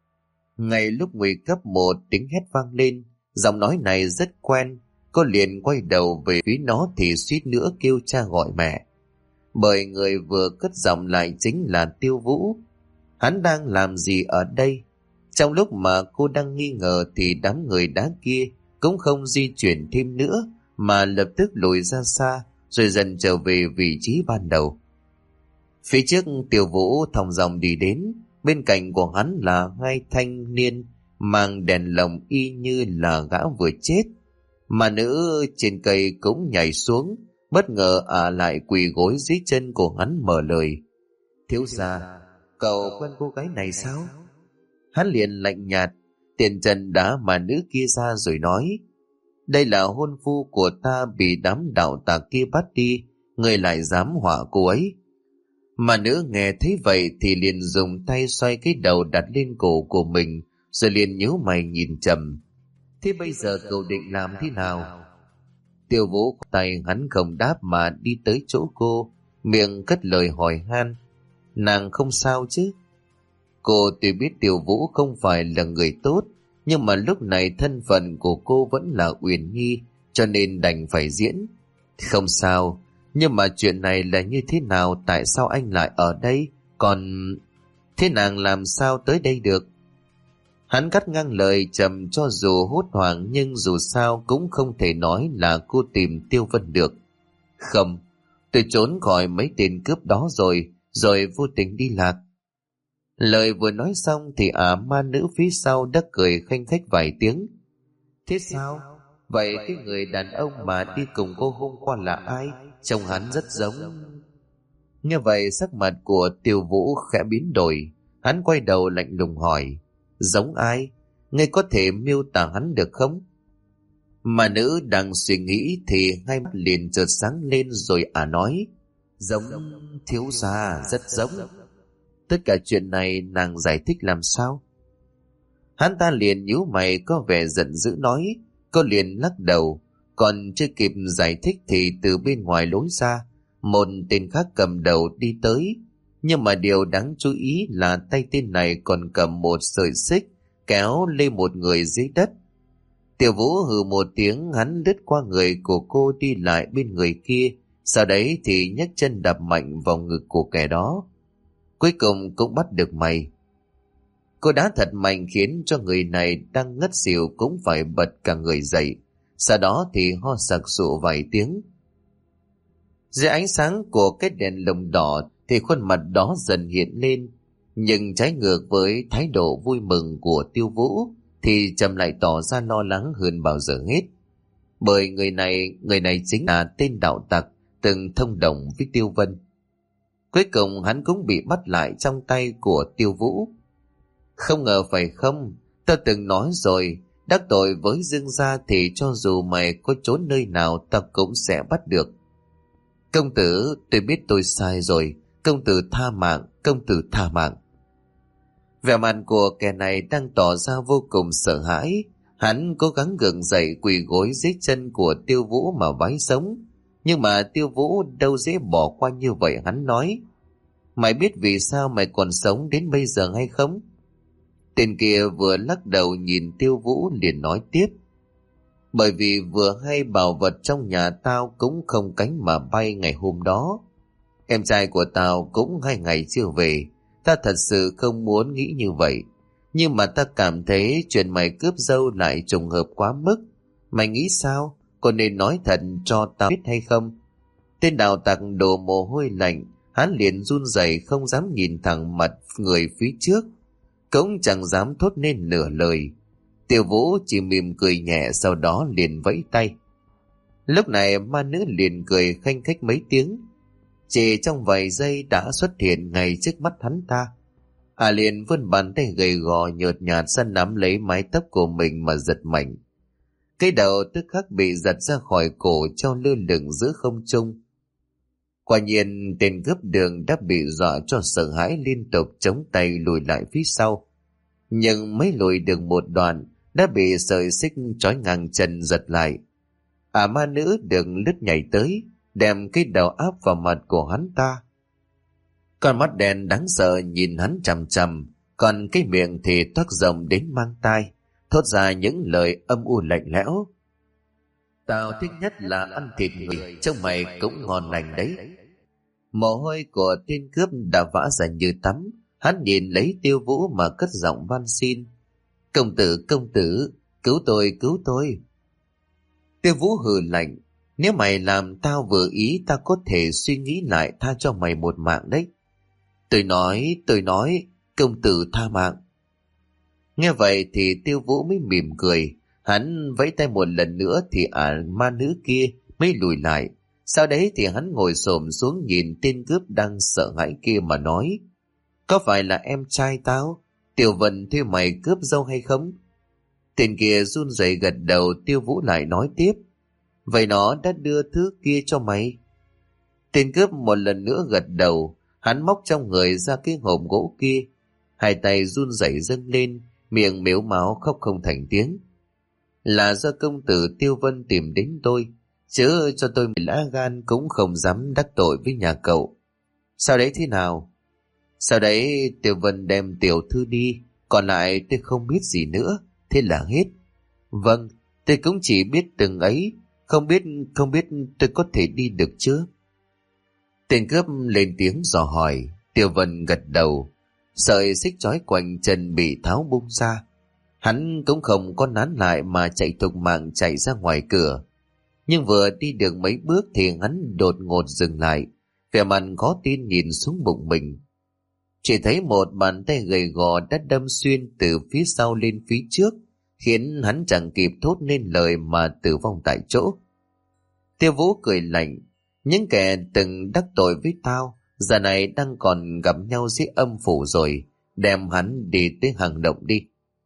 Ngay lúc nguy cấp một tiếng hét vang lên, giọng nói này rất quen. Cô liền quay đầu về phía nó thì suýt nữa kêu cha gọi mẹ. Bởi người vừa cất giọng lại chính là Tiêu Vũ. Hắn đang làm gì ở đây? Trong lúc mà cô đang nghi ngờ thì đám người đá kia cũng không di chuyển thêm nữa, mà lập tức lùi ra xa, rồi dần trở về vị trí ban đầu. Phía trước Tiêu Vũ thong dong đi đến, bên cạnh của hắn là hai thanh niên mang đèn lồng y như là gã vừa chết. Mà nữ trên cây cũng nhảy xuống, bất ngờ ả lại quỳ gối dưới chân của hắn mở lời. Thiếu gia, cậu quen cô gái này sao? Hắn liền lạnh nhạt, tiền trần đá mà nữ kia ra rồi nói. Đây là hôn phu của ta bị đám đạo tà kia bắt đi, người lại dám họa cô ấy. Mà nữ nghe thấy vậy thì liền dùng tay xoay cái đầu đặt lên cổ của mình, rồi liền nhíu mày nhìn Trầm. Thế bây giờ cậu định làm thế nào? Tiêu Vũ tay hắn không đáp mà đi tới chỗ cô, miệng cất lời hỏi han. Nàng không sao chứ? Cô tuy biết Tiêu Vũ không phải là người tốt, nhưng mà lúc này thân phận của cô vẫn là Uyển Nhi, cho nên đành phải diễn. Không sao, nhưng mà chuyện này là như thế nào? Tại sao anh lại ở đây? Còn... thế nàng làm sao tới đây được? Hắn cắt ngang lời Trầm, cho dù hốt hoảng nhưng dù sao cũng không thể nói là cô tìm Tiêu Vân được. Không, tôi trốn khỏi mấy tên cướp đó rồi, rồi vô tình đi lạc. Lời vừa nói xong thì ả ma nữ phía sau đã cười khanh khách vài tiếng. Thế sao? Vậy cái người đàn ông mà đi cùng cô hôm qua là ai? Trông hắn rất giống. Như vậy sắc mặt của Tiêu Vũ khẽ biến đổi. Hắn quay đầu lạnh lùng hỏi. Giống ai? Ngươi có thể miêu tả hắn được không? Mà nữ đang suy nghĩ thì hai mắt liền chợt sáng lên rồi ả nói. Giống thiếu gia, rất giống. Tất cả chuyện này nàng giải thích làm sao? Hắn ta liền nhíu mày có vẻ giận dữ nói. Cô liền lắc đầu. Còn chưa kịp giải thích thì từ bên ngoài lối ra, một tên khác cầm đầu đi tới. Nhưng mà điều đáng chú ý là tay tên này còn cầm một sợi xích kéo lên một người dưới đất. Tiểu Vũ hừ một tiếng, hắn lướt qua người của cô đi lại bên người kia, sau đấy thì nhấc chân đạp mạnh vào ngực của kẻ đó. Cuối cùng cũng bắt được mày. Cô đá thật mạnh khiến cho người này đang ngất xỉu cũng phải bật cả người dậy. Sau đó thì ho sặc sụa vài tiếng. Dưới ánh sáng của cái đèn lồng đỏ thì khuôn mặt đó dần hiện lên. Nhưng trái ngược với thái độ vui mừng của Tiêu Vũ thì Trầm lại tỏ ra lo lắng hơn bao giờ hết. Bởi người này, người này chính là tên đạo tặc từng thông đồng với Tiêu Vân. Cuối cùng hắn cũng bị bắt lại trong tay của Tiêu Vũ. Không ngờ phải không? Ta từng nói rồi, đắc tội với Dương gia thì cho dù mày có trốn nơi nào ta cũng sẽ bắt được. Công tử, tôi biết tôi sai rồi. Công tử tha mạng, công tử tha mạng. Vẻ mặt của kẻ này đang tỏ ra vô cùng sợ hãi. Hắn cố gắng gượng dậy quỳ gối dưới chân của Tiêu Vũ mà vái sống. Nhưng mà Tiêu Vũ đâu dễ bỏ qua như vậy. Hắn nói, mày biết vì sao mày còn sống đến bây giờ hay không? Tên kia vừa lắc đầu nhìn Tiêu Vũ liền nói tiếp. Bởi vì vừa hay bảo vật trong nhà tao cũng không cánh mà bay ngày hôm đó. Em trai của tao cũng hai ngày chưa về. Ta thật sự không muốn nghĩ như vậy. Nhưng mà ta cảm thấy chuyện mày cướp dâu lại trùng hợp quá mức. Mày nghĩ sao? Có nên nói thật cho tao biết hay không? Tên đạo tặc đổ mồ hôi lạnh. Hắn liền run rẩy không dám nhìn thẳng mặt người phía trước. Cũng chẳng dám thốt nên nửa lời. Tiêu Vũ chỉ mỉm cười nhẹ, sau đó liền vẫy tay. Lúc này ma nữ liền cười khanh khách mấy tiếng. Chỉ trong vài giây đã xuất hiện ngay trước mắt hắn ta. À liền vươn bàn tay gầy gò nhợt nhạt săn nắm lấy mái tóc của mình mà giật mạnh. Cái đầu tức khắc bị giật ra khỏi cổ treo lơ lửng giữa không trung. Quả nhiên tên cướp đường đã bị dọa cho sợ hãi, liên tục chống tay lùi lại phía sau. Nhưng mới lùi được một đoạn đã bị sợi xích trói ngang chân giật lại. À ma nữ đường lướt nhảy tới, đem cái đầu áp vào mặt của hắn ta. Con mắt đen đáng sợ nhìn hắn chằm chằm, còn cái miệng thì toác rộng đến mang tai, thốt ra những lời âm u lạnh lẽo. Tao thích nhất là ăn thịt người, trông mày cũng ngon lành đấy. Mồ hôi của tên cướp đã vã ra như tắm, hắn nhìn lấy Tiêu Vũ mà cất giọng van xin. Công tử, công tử, cứu tôi, cứu tôi. Tiêu Vũ hừ lạnh, nếu mày làm tao vừa ý, tao có thể suy nghĩ lại tha cho mày một mạng đấy. Tôi nói, tôi nói, công tử tha mạng. Nghe vậy thì Tiêu Vũ mới mỉm cười, hắn vẫy tay một lần nữa thì ả ma nữ kia mới lùi lại. Sau đấy thì hắn ngồi xổm xuống nhìn tên cướp đang sợ hãi kia mà nói, có phải là em trai tao, Tiểu Vân thuê mày cướp dâu hay không? Tên kia run rẩy gật đầu. Tiêu Vũ lại nói tiếp, vậy nó đã đưa thứ kia cho mày? Tên cướp một lần nữa gật đầu, hắn móc trong người ra cái hộp gỗ kia, hai tay run rẩy dâng lên, miệng mếu máo khóc không thành tiếng. Là do công tử Tiêu Vân tìm đến tôi, chứ cho tôi lá gan cũng không dám đắc tội với nhà cậu. Sau đấy thế nào? Sau đấy Tiêu Vân đem tiểu thư đi, còn lại tôi không biết gì nữa, thế là hết. Vâng, tôi cũng chỉ biết từng ấy, không biết, không biết tôi có thể đi được chưa? Tên cướp lên tiếng dò hỏi. Tiêu Vân gật đầu, sợi xích trói quanh chân bị tháo bung ra. Hắn cũng không có nán lại mà chạy thục mạng chạy ra ngoài cửa. Nhưng vừa đi được mấy bước thì hắn đột ngột dừng lại, vẻ mặt khó tin nhìn xuống bụng mình. Chỉ thấy một bàn tay gầy gò đã đâm xuyên từ phía sau lên phía trước, khiến hắn chẳng kịp thốt nên lời mà tử vong tại chỗ. Tiêu Vũ cười lạnh, những kẻ từng đắc tội với tao giờ này đang còn gặp nhau dưới âm phủ rồi, đem hắn đi tới hang động đi.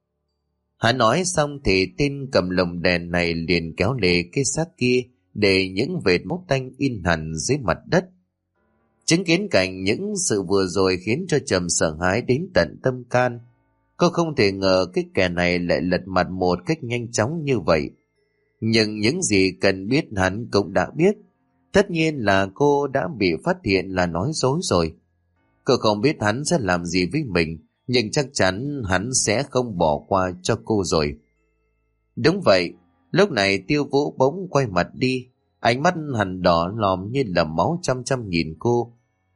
Hắn nói xong thì tên cầm lồng đèn này liền kéo lê cái xác kia, để những vệt máu tanh in hẳn dưới mặt đất. Chứng kiến cảnh những sự vừa rồi khiến cho Trầm sợ hãi đến tận tâm can. Cô không thể ngờ cái kẻ này lại lật mặt một cách nhanh chóng như vậy. Nhưng những gì cần biết hắn cũng đã biết. Tất nhiên là cô đã bị phát hiện là nói dối rồi. Cô không biết hắn sẽ làm gì với mình, nhưng chắc chắn hắn sẽ không bỏ qua cho cô rồi. Đúng vậy, lúc này Tiêu Vũ bỗng quay mặt đi, ánh mắt hắn đỏ lòm như là máu chăm chăm nhìn cô.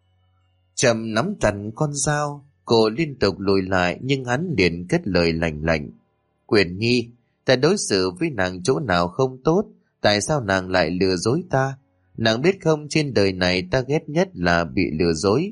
Trầm nắm chặt con dao, cô liên tục lùi lại nhưng hắn liền cất lời lạnh lạnh. Quyền Nhi, ta đối xử với nàng chỗ nào không tốt, tại sao nàng lại lừa dối ta? Nàng biết không, trên đời này ta ghét nhất là bị lừa dối.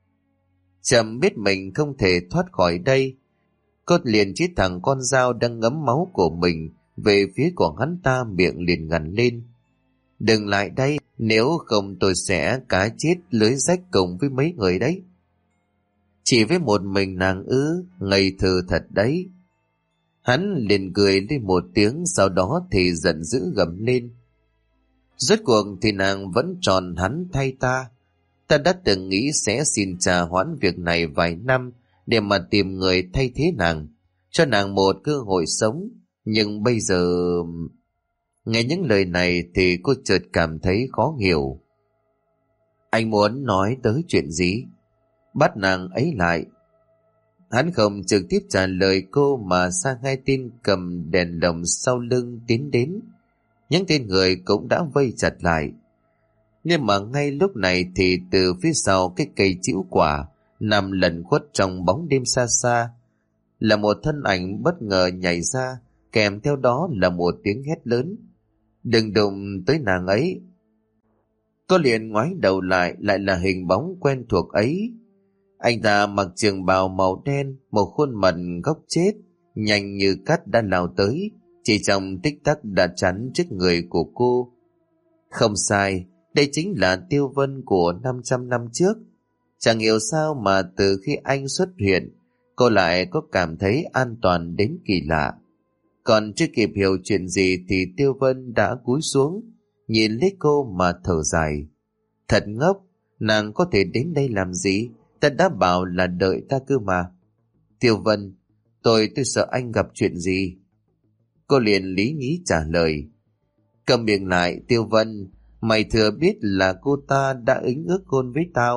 Trầm biết mình không thể thoát khỏi đây. Cô liền chĩa thẳng con dao đang ngấm máu của mình về phía của hắn ta, miệng liền gằn lên. Đừng lại đây, nếu không tôi sẽ cá chết lưới rách cùng với mấy người đấy. Chỉ với một mình nàng ư, ngây thơ thật đấy. Hắn liền cười lên một tiếng, sau đó thì giận dữ gầm lên. Rốt cuộc thì nàng vẫn tròn hắn thay ta. Ta đã từng nghĩ sẽ xin trà hoãn việc này vài năm để mà tìm người thay thế nàng, cho nàng một cơ hội sống. Nhưng bây giờ... Nghe những lời này thì cô chợt cảm thấy khó hiểu. Anh muốn nói tới chuyện gì? Bắt nàng ấy lại. Hắn không trực tiếp trả lời cô mà sang hai tên cầm đèn lồng sau lưng tiến đến. Những tên người cũng đã vây chặt lại. Nhưng mà ngay lúc này thì từ phía sau cái cây chĩu quả nằm lẩn khuất trong bóng đêm xa xa là một thân ảnh bất ngờ nhảy ra, kèm theo đó là một tiếng hét lớn. Đừng đụng tới nàng ấy. Cô liền ngoái đầu lại, lại là hình bóng quen thuộc ấy. Anh ta mặc trường bào màu đen, một khuôn mặt góc chết, nhanh như cắt đã lao tới, chỉ trong tích tắc đã chắn trước người của cô. Không sai, đây chính là Tiêu Vân của năm trăm năm trước. Chẳng hiểu sao mà từ khi anh xuất hiện, cô lại có cảm thấy an toàn đến kỳ lạ. Còn chưa kịp hiểu chuyện gì thì Tiêu Vân đã cúi xuống, nhìn lấy cô mà thở dài. Thật ngốc, nàng có thể đến đây làm gì? Ta đã bảo là đợi ta cơ mà. Tiêu Vân, tôi tôi sợ anh gặp chuyện gì? Cô liền lý nhí trả lời. Cầm miệng lại, Tiêu Vân, mày thừa biết là cô ta đã ứng ước hôn với tao.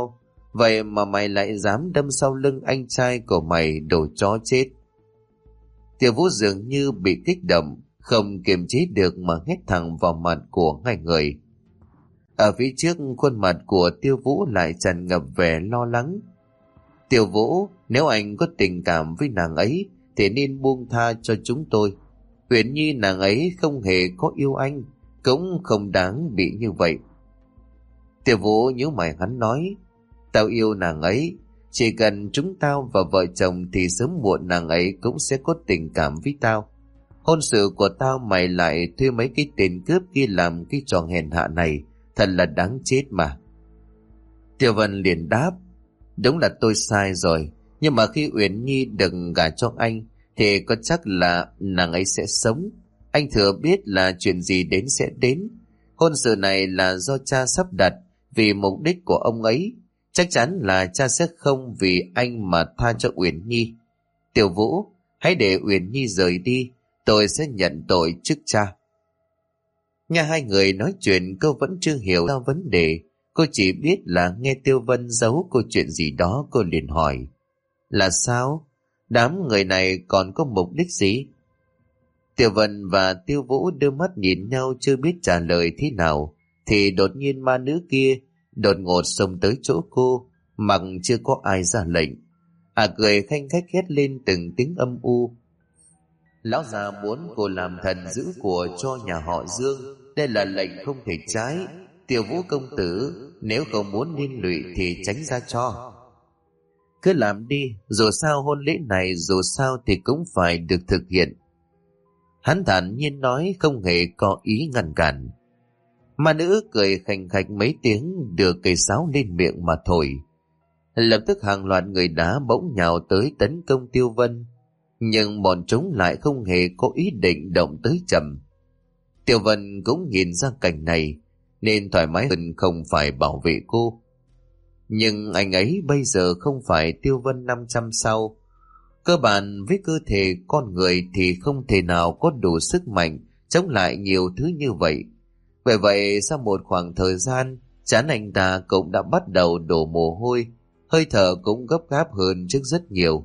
Vậy mà mày lại dám đâm sau lưng anh trai của mày, đồ chó chết. Tiêu Vũ dường như bị kích động, không kiềm chế được mà hét thẳng vào mặt của hai người. Ở phía trước, khuôn mặt của Tiêu Vũ lại tràn ngập vẻ lo lắng. Tiêu Vũ, nếu anh có tình cảm với nàng ấy thì nên buông tha cho chúng tôi. Uyển Nhi nàng ấy không hề có yêu anh, cũng không đáng bị như vậy. Tiêu Vũ nhíu mày, hắn nói, tao yêu nàng ấy, chỉ cần chúng tao và vợ chồng thì sớm muộn nàng ấy cũng sẽ có tình cảm với tao. Hôn sự của tao mày lại thuê mấy cái tên cướp kia làm cái trò hèn hạ này, thật là đáng chết mà. Tiêu Vân liền đáp, đúng là tôi sai rồi, nhưng mà khi Uyển Nhi đừng gả cho anh thì có chắc là nàng ấy sẽ sống. Anh thừa biết là chuyện gì đến sẽ đến. Hôn sự này là do cha sắp đặt vì mục đích của ông ấy. Chắc chắn là cha sẽ không vì anh mà tha cho Uyển Nhi. Tiểu Vũ, hãy để Uyển Nhi rời đi, tôi sẽ nhận tội trước cha. Nghe hai người nói chuyện, cô vẫn chưa hiểu ra vấn đề. Cô chỉ biết là nghe Tiêu Vân giấu cô chuyện gì đó. Cô liền hỏi, là sao? Đám người này còn có mục đích gì? Tiêu Vân và Tiêu Vũ đưa mắt nhìn nhau, chưa biết trả lời thế nào, thì đột nhiên ma nữ kia đột ngột xông tới chỗ cô, mặc chưa có ai ra lệnh. À cười khanh khách hét lên từng tiếng âm u. Lão già muốn cô làm thần giữ của cho nhà họ Dương, đây là lệnh không thể trái. Tiêu Vũ công tử, nếu không muốn liên lụy thì tránh ra cho. Cứ làm đi, dù sao hôn lễ này dù sao thì cũng phải được thực hiện. Hắn thản nhiên nói, không hề có ý ngăn cản. Ma nữ cười khành khạch mấy tiếng, đưa cây sáo lên miệng mà thổi. Lập tức hàng loạt người đá bỗng nhào tới tấn công Tiêu Vân, nhưng bọn chúng lại không hề có ý định động tới chậm. Tiêu Vân cũng nhìn ra cảnh này nên thoải mái hơn không phải bảo vệ cô. Nhưng anh ấy bây giờ không phải Tiêu Vân năm trăm sau. Cơ bản với cơ thể con người thì không thể nào có đủ sức mạnh chống lại nhiều thứ như vậy. Bởi vậy sau một khoảng thời gian, trán anh ta cũng đã bắt đầu đổ mồ hôi, hơi thở cũng gấp gáp hơn trước rất nhiều.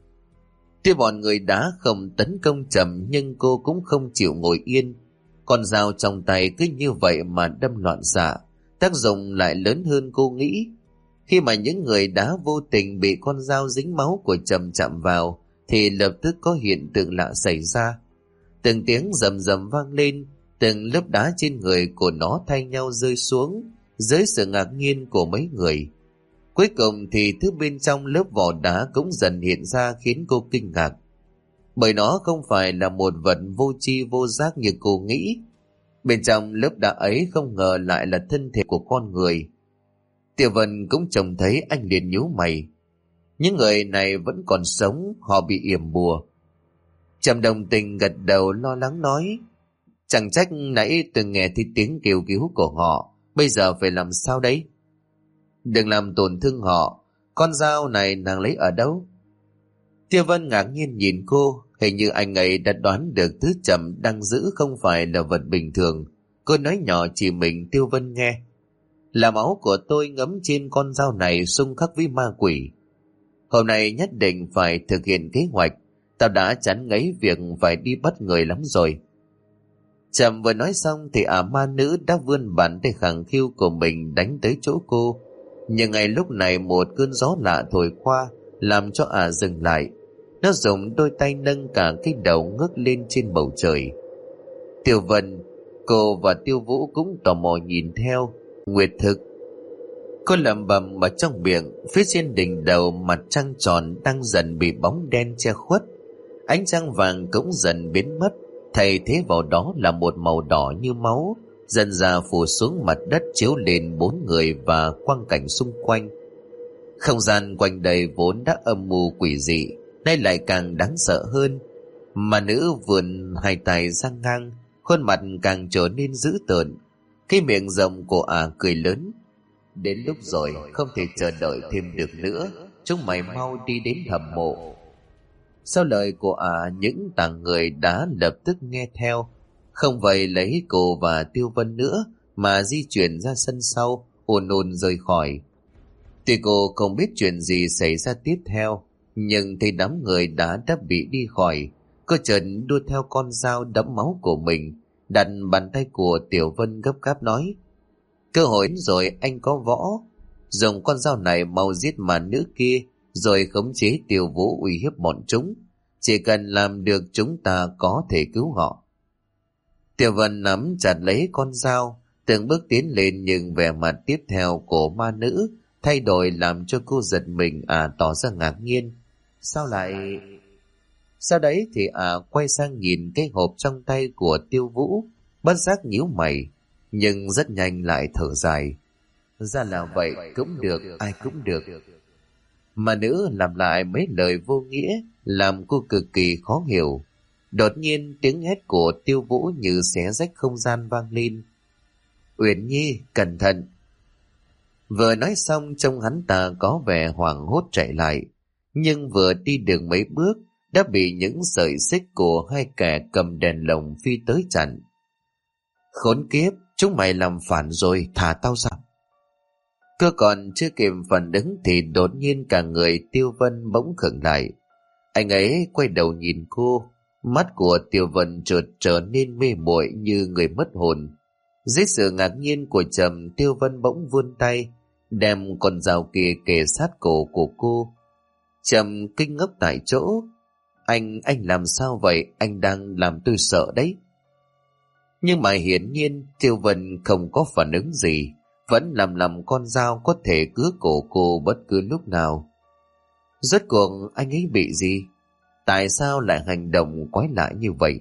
Tuy bọn người đá không tấn công chậm, nhưng cô cũng không chịu ngồi yên. Con dao trong tay cứ như vậy mà đâm loạn xạ, tác dụng lại lớn hơn cô nghĩ. Khi mà những người đá vô tình bị con dao dính máu của Trầm chạm vào thì lập tức có hiện tượng lạ xảy ra. Từng tiếng rầm rầm vang lên, từng lớp đá trên người của nó thay nhau rơi xuống dưới sự ngạc nhiên của mấy người. Cuối cùng thì thứ bên trong lớp vỏ đá cũng dần hiện ra khiến cô kinh ngạc. Bởi nó không phải là một vật vô tri vô giác như cô nghĩ. Bên trong lớp đá ấy không ngờ lại là thân thể của con người. Tiểu Vân cũng trông thấy, anh liền nhíu mày. Những người này vẫn còn sống, họ bị yểm bùa. Trầm đồng tình gật đầu lo lắng nói, chẳng trách nãy tôi nghe thấy tiếng kêu cứu của họ, bây giờ phải làm sao đấy? Đừng làm tổn thương họ, con dao này nàng lấy ở đâu? Tiêu Vân ngạc nhiên nhìn cô, hình như anh ấy đã đoán được thứ Trầm đang giữ không phải là vật bình thường. Cô nói nhỏ chỉ mình Tiêu Vân nghe, là máu của tôi ngấm trên con dao này xung khắc với ma quỷ. Hôm nay nhất định phải thực hiện kế hoạch, tao đã chán ngấy việc phải đi bắt người lắm rồi. Trầm vừa nói xong thì ả ma nữ đã vươn bàn tay khẳng khiu của mình đánh tới chỗ cô. Nhưng ngay lúc này một cơn gió lạ thổi qua, làm cho ả dừng lại. Nó dùng đôi tay nâng cả cái đầu ngước lên trên bầu trời. Tiêu Vân, cô và Tiêu Vũ cũng tò mò nhìn theo. Nguyệt thực. Cô lẩm bẩm ở trong miệng. Phía trên đỉnh đầu mặt trăng tròn đang dần bị bóng đen che khuất. Ánh trăng vàng cũng dần biến mất, thay thế vào đó là một màu đỏ như máu, dần dà phủ xuống mặt đất chiếu lên bốn người và quang cảnh xung quanh. Không gian quanh đây vốn đã âm mưu quỷ dị, nay lại càng đáng sợ hơn. Mà nữ vươn hai tay ra ngang, khuôn mặt càng trở nên dữ tợn. Cái miệng rộng của ả cười lớn. Đến lúc rồi, không thể chờ đợi thêm được nữa, chúng mày mau đi đến hầm mộ. Sau lời của ả, những tàng người đã lập tức nghe theo. Không vậy lấy cô và Tiêu Vân nữa mà di chuyển ra sân sau, ồn ồn rời khỏi. Tuy cô không biết chuyện gì xảy ra tiếp theo, nhưng thấy đám người đã đã bị đi khỏi, cô chợt đua theo con dao đẫm máu của mình, đặt bàn tay của Tiểu Vân gấp gáp nói: cơ hội rồi, anh có võ, dùng con dao này mau giết mà nữ kia, rồi khống chế Tiêu Vũ uy hiếp bọn chúng. Chỉ cần làm được, chúng ta có thể cứu họ. Tiểu Vân nắm chặt lấy con dao, từng bước tiến lên, nhưng vẻ mặt tiếp theo của ma nữ thay đổi làm cho cô giật mình, à tỏ ra ngạc nhiên. Sao lại... Sau đấy thì à quay sang nhìn cái hộp trong tay của Tiêu Vũ, bất giác nhíu mày, nhưng rất nhanh lại thở dài. Ra là vậy, cũng được, ai cũng được. Mà nữ làm lại mấy lời vô nghĩa, làm cô cực kỳ khó hiểu. Đột nhiên tiếng hét của Tiêu Vũ như xé rách không gian vang lên: Uyển Nhi, cẩn thận! Vừa nói xong, trông hắn ta có vẻ hoảng hốt chạy lại, nhưng vừa đi được mấy bước đã bị những sợi xích của hai kẻ cầm đèn lồng phi tới chặn. Khốn kiếp, chúng mày làm phản rồi, thả tao ra! Cơ còn chưa kịp phản ứng thì đột nhiên cả người Tiêu Vân bỗng khựng lại. Anh ấy quay đầu nhìn cô, mắt của Tiêu Vân chợt trở nên mê muội như người mất hồn. Dưới sự ngạc nhiên của Trầm, Tiêu Vân bỗng vươn tay, đem con dao kia kề sát cổ của cô. Trầm kinh ngốc tại chỗ. Anh, anh làm sao vậy? Anh đang làm tôi sợ đấy. Nhưng mà hiển nhiên Tiêu Vân không có phản ứng gì, vẫn làm lầm con dao có thể cứa cổ cô bất cứ lúc nào. Rốt cuộc anh ấy bị gì? Tại sao lại hành động quái lạ như vậy?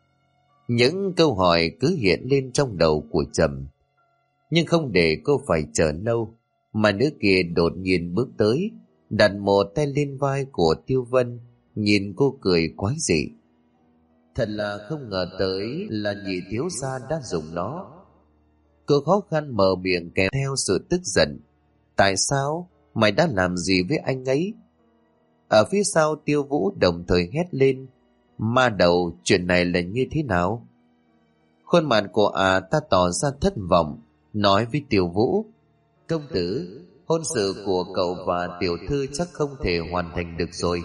Những câu hỏi cứ hiện lên trong đầu của Trầm. Nhưng không để cô phải chờ lâu, mà nữ kia đột nhiên bước tới, đặt một tay lên vai của Tiêu Vân, nhìn cô cười quái dị. Thật là không ngờ tới là nhị thiếu gia đã dùng nó. Cô khó khăn mở miệng kèm theo sự tức giận. Tại sao? Mày đã làm gì với anh ấy? Ở phía sau Tiêu Vũ đồng thời hét lên: Ma đầu, chuyện này là như thế nào? Khuôn mặt của à ta tỏ ra thất vọng, nói với Tiêu Vũ: Công tử, hôn sự của cậu và tiểu thư chắc không thể hoàn thành được rồi.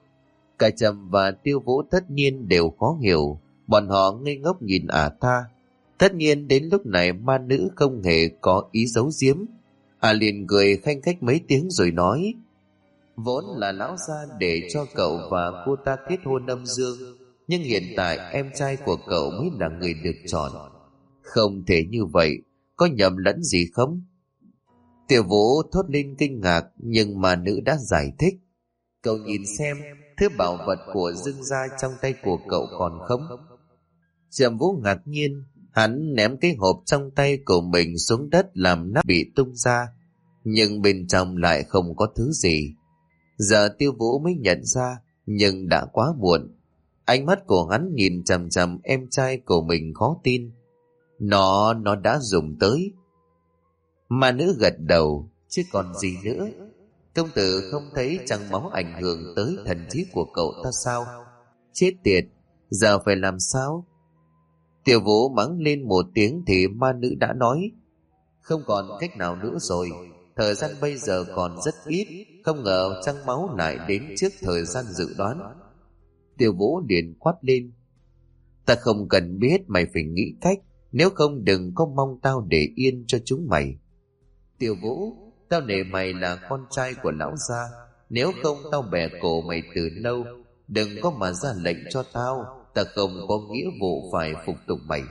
Cả Trầm và Tiêu Vũ tất nhiên đều khó hiểu, bọn họ ngây ngốc nhìn ả ta. Tất nhiên đến lúc này ma nữ không hề có ý giấu giếm. Ả liền cười khanh khách mấy tiếng rồi nói: Vốn là lão gia để cho cậu và cô ta kết hôn âm dương, nhưng hiện tại em trai của cậu mới là người được chọn. Không thể như vậy, có nhầm lẫn gì không? Tiểu Vũ thốt lên kinh ngạc, nhưng mà nữ đã giải thích: Cậu nhìn xem, thứ bảo vật của Dương gia trong tay của cậu còn không? Trầm Vũ ngạc nhiên, hắn ném cái hộp trong tay của mình xuống đất làm nắp bị tung ra, nhưng bên trong lại không có thứ gì. Giờ Tiêu Vũ mới nhận ra, nhưng đã quá muộn. Ánh mắt của hắn nhìn chằm chằm em trai của mình khó tin. Nó, nó đã dùng tới. Mà nữ gật đầu, chứ còn gì nữa. Công tử không thấy trăng máu ảnh hưởng tới thần trí của cậu ta sao? Chết tiệt, giờ phải làm sao? Tiểu Vũ mắng lên một tiếng thì ma nữ đã nói: Không còn cách nào nữa rồi. Thời gian bây giờ còn rất ít, không ngờ trăng máu lại đến trước thời gian dự đoán. Tiểu Vũ liền quát lên: Ta không cần biết, mày phải nghĩ cách, nếu không đừng có mong tao để yên cho chúng mày. Tiểu Vũ, tao nể mày là con trai của lão gia, nếu không tao bẻ cổ mày từ lâu. Đừng có mà ra lệnh cho tao, ta không có nghĩa vụ phải phục tùng mày.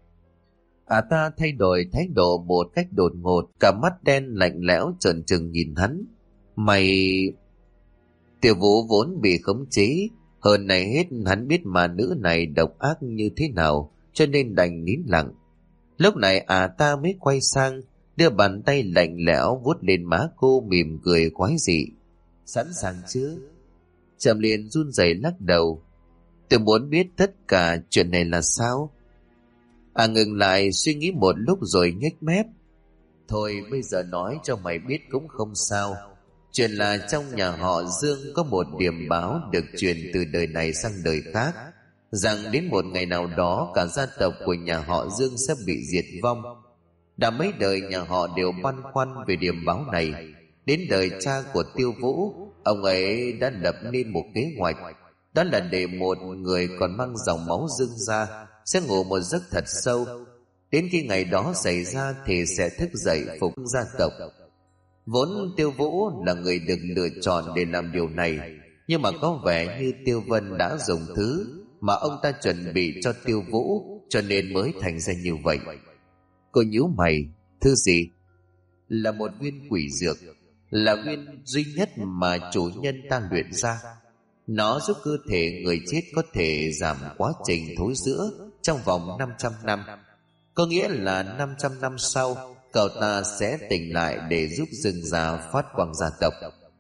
À ta thay đổi thái độ một cách đột ngột, cả mắt đen lạnh lẽo trợn trừng nhìn hắn. Mày... Tiểu Vũ vốn bị khống chế, hơn này hết hắn biết mà nữ này độc ác như thế nào, cho nên đành nín lặng. Lúc này à ta mới quay sang, đưa bàn tay lạnh lẽo vuốt lên má cô, mỉm cười quái dị. Sẵn sàng chưa? Trầm liền run rẩy lắc đầu. Tôi muốn biết tất cả chuyện này là sao? À ngừng lại suy nghĩ một lúc rồi nhếch mép. Thôi bây giờ nói cho mày biết cũng không sao. Chuyện là trong nhà họ Dương có một điểm báo được truyền từ đời này sang đời khác, rằng đến một ngày nào đó cả gia tộc của nhà họ Dương sẽ bị diệt vong. Đã mấy đời nhà họ đều băn khoăn về điểm báo này, Đến đời cha của Tiêu Vũ, ông ấy đã lập nên một kế hoạch, đó là để một người còn mang dòng máu Dương gia sẽ ngủ một giấc thật sâu. Đến khi ngày đó xảy ra thì sẽ thức dậy phục gia tộc. Vốn Tiêu Vũ là người được lựa chọn để làm điều này, nhưng mà có vẻ như Tiêu Vân đã dùng thứ mà ông ta chuẩn bị cho Tiêu Vũ, cho nên mới thành ra như vậy. Cô nhíu mày, thứ gì? Là một viên quỷ dược, là viên duy nhất mà chủ nhân ta luyện ra. Nó giúp cơ thể người chết có thể giảm quá trình thối rữa trong vòng năm trăm năm. Có nghĩa là năm trăm năm sau, cậu ta sẽ tỉnh lại để giúp Dương gia phát quang gia tộc.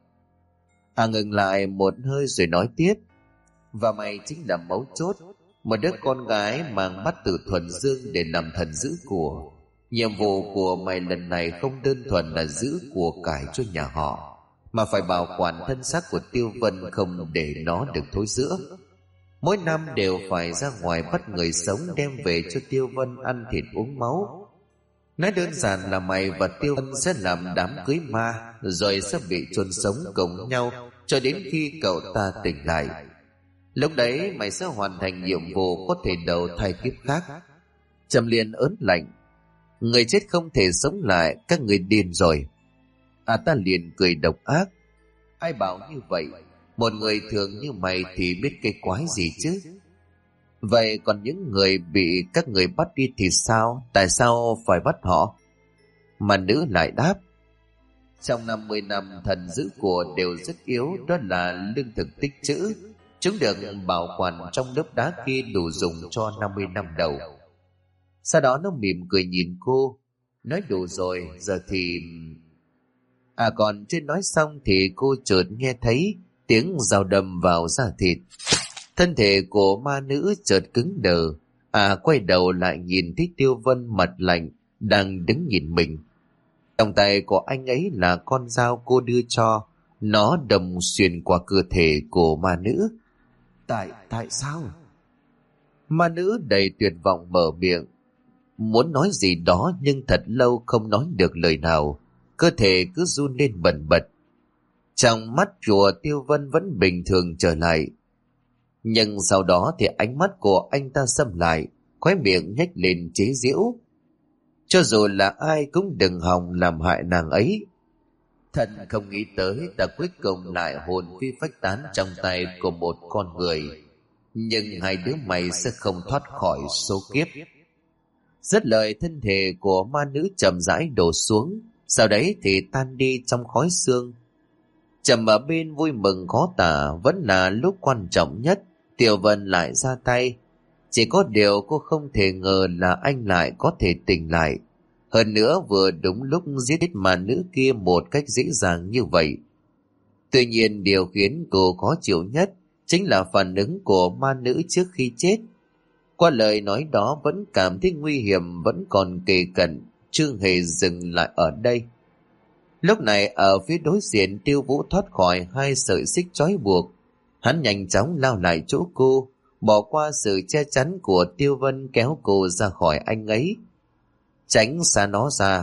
À ngừng lại một hơi rồi nói tiếp. Và mày chính là mấu chốt, một đứa con gái mang bắt từ thuần dương để làm thần giữ của. Nhiệm vụ của mày lần này không đơn thuần là giữ của cải cho nhà họ, mà phải bảo quản thân xác của Tiêu Vân không để nó được thối rữa. Mỗi năm đều phải ra ngoài bắt người sống đem về cho Tiêu Vân ăn thịt uống máu. Nói đơn giản là mày và Tiêu Vân sẽ làm đám cưới ma, rồi sẽ bị chôn sống cùng nhau cho đến khi cậu ta tỉnh lại. Lúc đấy mày sẽ hoàn thành nhiệm vụ, có thể đầu thai kiếp khác. Trầm Liên ớn lạnh. Người chết không thể sống lại, các người điên rồi. À ta liền cười độc ác. Ai bảo như vậy? Một người thường như mày thì biết cái quái gì chứ? Vậy còn những người bị các người bắt đi thì sao? Tại sao phải bắt họ? Mà nữ lại đáp. Trong năm mươi năm thần giữ của đều rất yếu, đó là lương thực tích trữ. Chúng được bảo quản trong lớp đá kia đủ dùng cho năm mươi năm đầu. Sau đó nó mỉm cười nhìn cô. Nói đủ rồi, giờ thì... À còn chưa nói xong thì cô chợt nghe thấy tiếng dao đâm vào da thịt. Thân thể của ma nữ chợt cứng đờ. À quay đầu lại nhìn thấy Tiêu Vân mặt lạnh đang đứng nhìn mình. Trong tay của anh ấy là con dao cô đưa cho. Nó đâm xuyên qua cơ thể của ma nữ. Tại, tại sao? Ma nữ đầy tuyệt vọng mở miệng. Muốn nói gì đó nhưng thật lâu không nói được lời nào. Cơ thể cứ run lên bần bật. Trong mắt của Tiêu Vân vẫn bình thường trở lại. Nhưng sau đó thì ánh mắt của anh ta sầm lại, khóe miệng nhếch lên chế giễu. Cho dù là ai cũng đừng hòng làm hại nàng ấy. Thần không nghĩ tới ta cuối cùng lại hồn phi phách tán trong tay của một con người. Nhưng hai đứa mày sẽ không thoát khỏi số kiếp. Dứt lời, thân thể của ma nữ chậm rãi đổ xuống, sau đấy thì tan đi trong khói sương. Trầm ở bên vui mừng khó tả, vẫn là lúc quan trọng nhất Tiểu Vân lại ra tay. Chỉ có điều cô không thể ngờ là anh lại có thể tỉnh lại. Hơn nữa vừa đúng lúc giết chết ma nữ kia một cách dễ dàng như vậy. Tuy nhiên điều khiến cô khó chịu nhất chính là phản ứng của ma nữ trước khi chết. Qua lời nói đó vẫn cảm thấy nguy hiểm vẫn còn kề cận, chưa hề dừng lại ở đây. Lúc này ở phía đối diện Tiêu Vũ thoát khỏi hai sợi xích trói buộc. Hắn nhanh chóng lao lại chỗ cô, bỏ qua sự che chắn của Tiêu Vân kéo cô ra khỏi anh ấy. Tránh xa nó ra.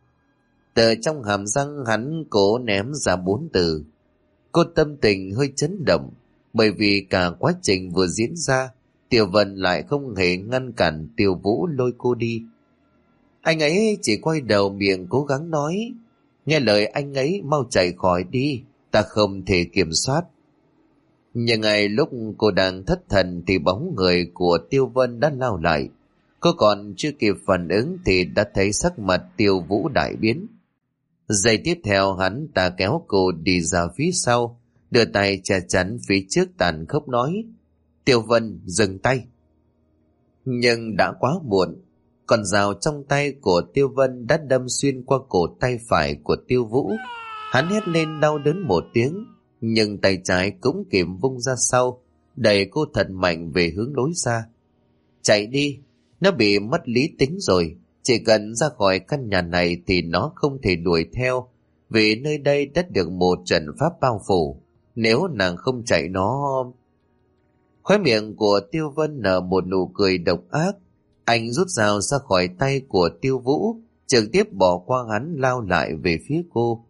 Từ trong hàm răng hắn cố ném ra bốn từ. Cô tâm tình hơi chấn động, bởi vì cả quá trình vừa diễn ra, Tiêu Vân lại không hề ngăn cản Tiêu Vũ lôi cô đi. Anh ấy chỉ quay đầu miệng cố gắng nói, nghe lời anh ấy mau chạy khỏi đi, ta không thể kiểm soát. Nhưng ngay lúc cô đang thất thần thì bóng người của Tiêu Vân đã lao lại. Cô còn chưa kịp phản ứng thì đã thấy sắc mặt Tiêu Vũ đại biến. Giây tiếp theo hắn ta kéo cô đi ra phía sau, đưa tay che chắn phía trước tàn khốc nói, Tiêu Vân dừng tay. Nhưng đã quá muộn, con dao trong tay của Tiêu Vân đã đâm xuyên qua cổ tay phải của Tiêu Vũ. Hắn hét lên đau đớn một tiếng, nhưng tay trái cũng kịp vung ra sau, đẩy cô thật mạnh về hướng lối ra. Chạy đi, nó bị mất lý tính rồi. Chỉ cần ra khỏi căn nhà này thì nó không thể đuổi theo, vì nơi đây đã được một trận pháp bao phủ. Nếu nàng không chạy nó... Khóe miệng của Tiêu Vân nở một nụ cười độc ác. Anh rút dao ra khỏi tay của Tiêu Vũ, trực tiếp bỏ qua hắn lao lại về phía cô.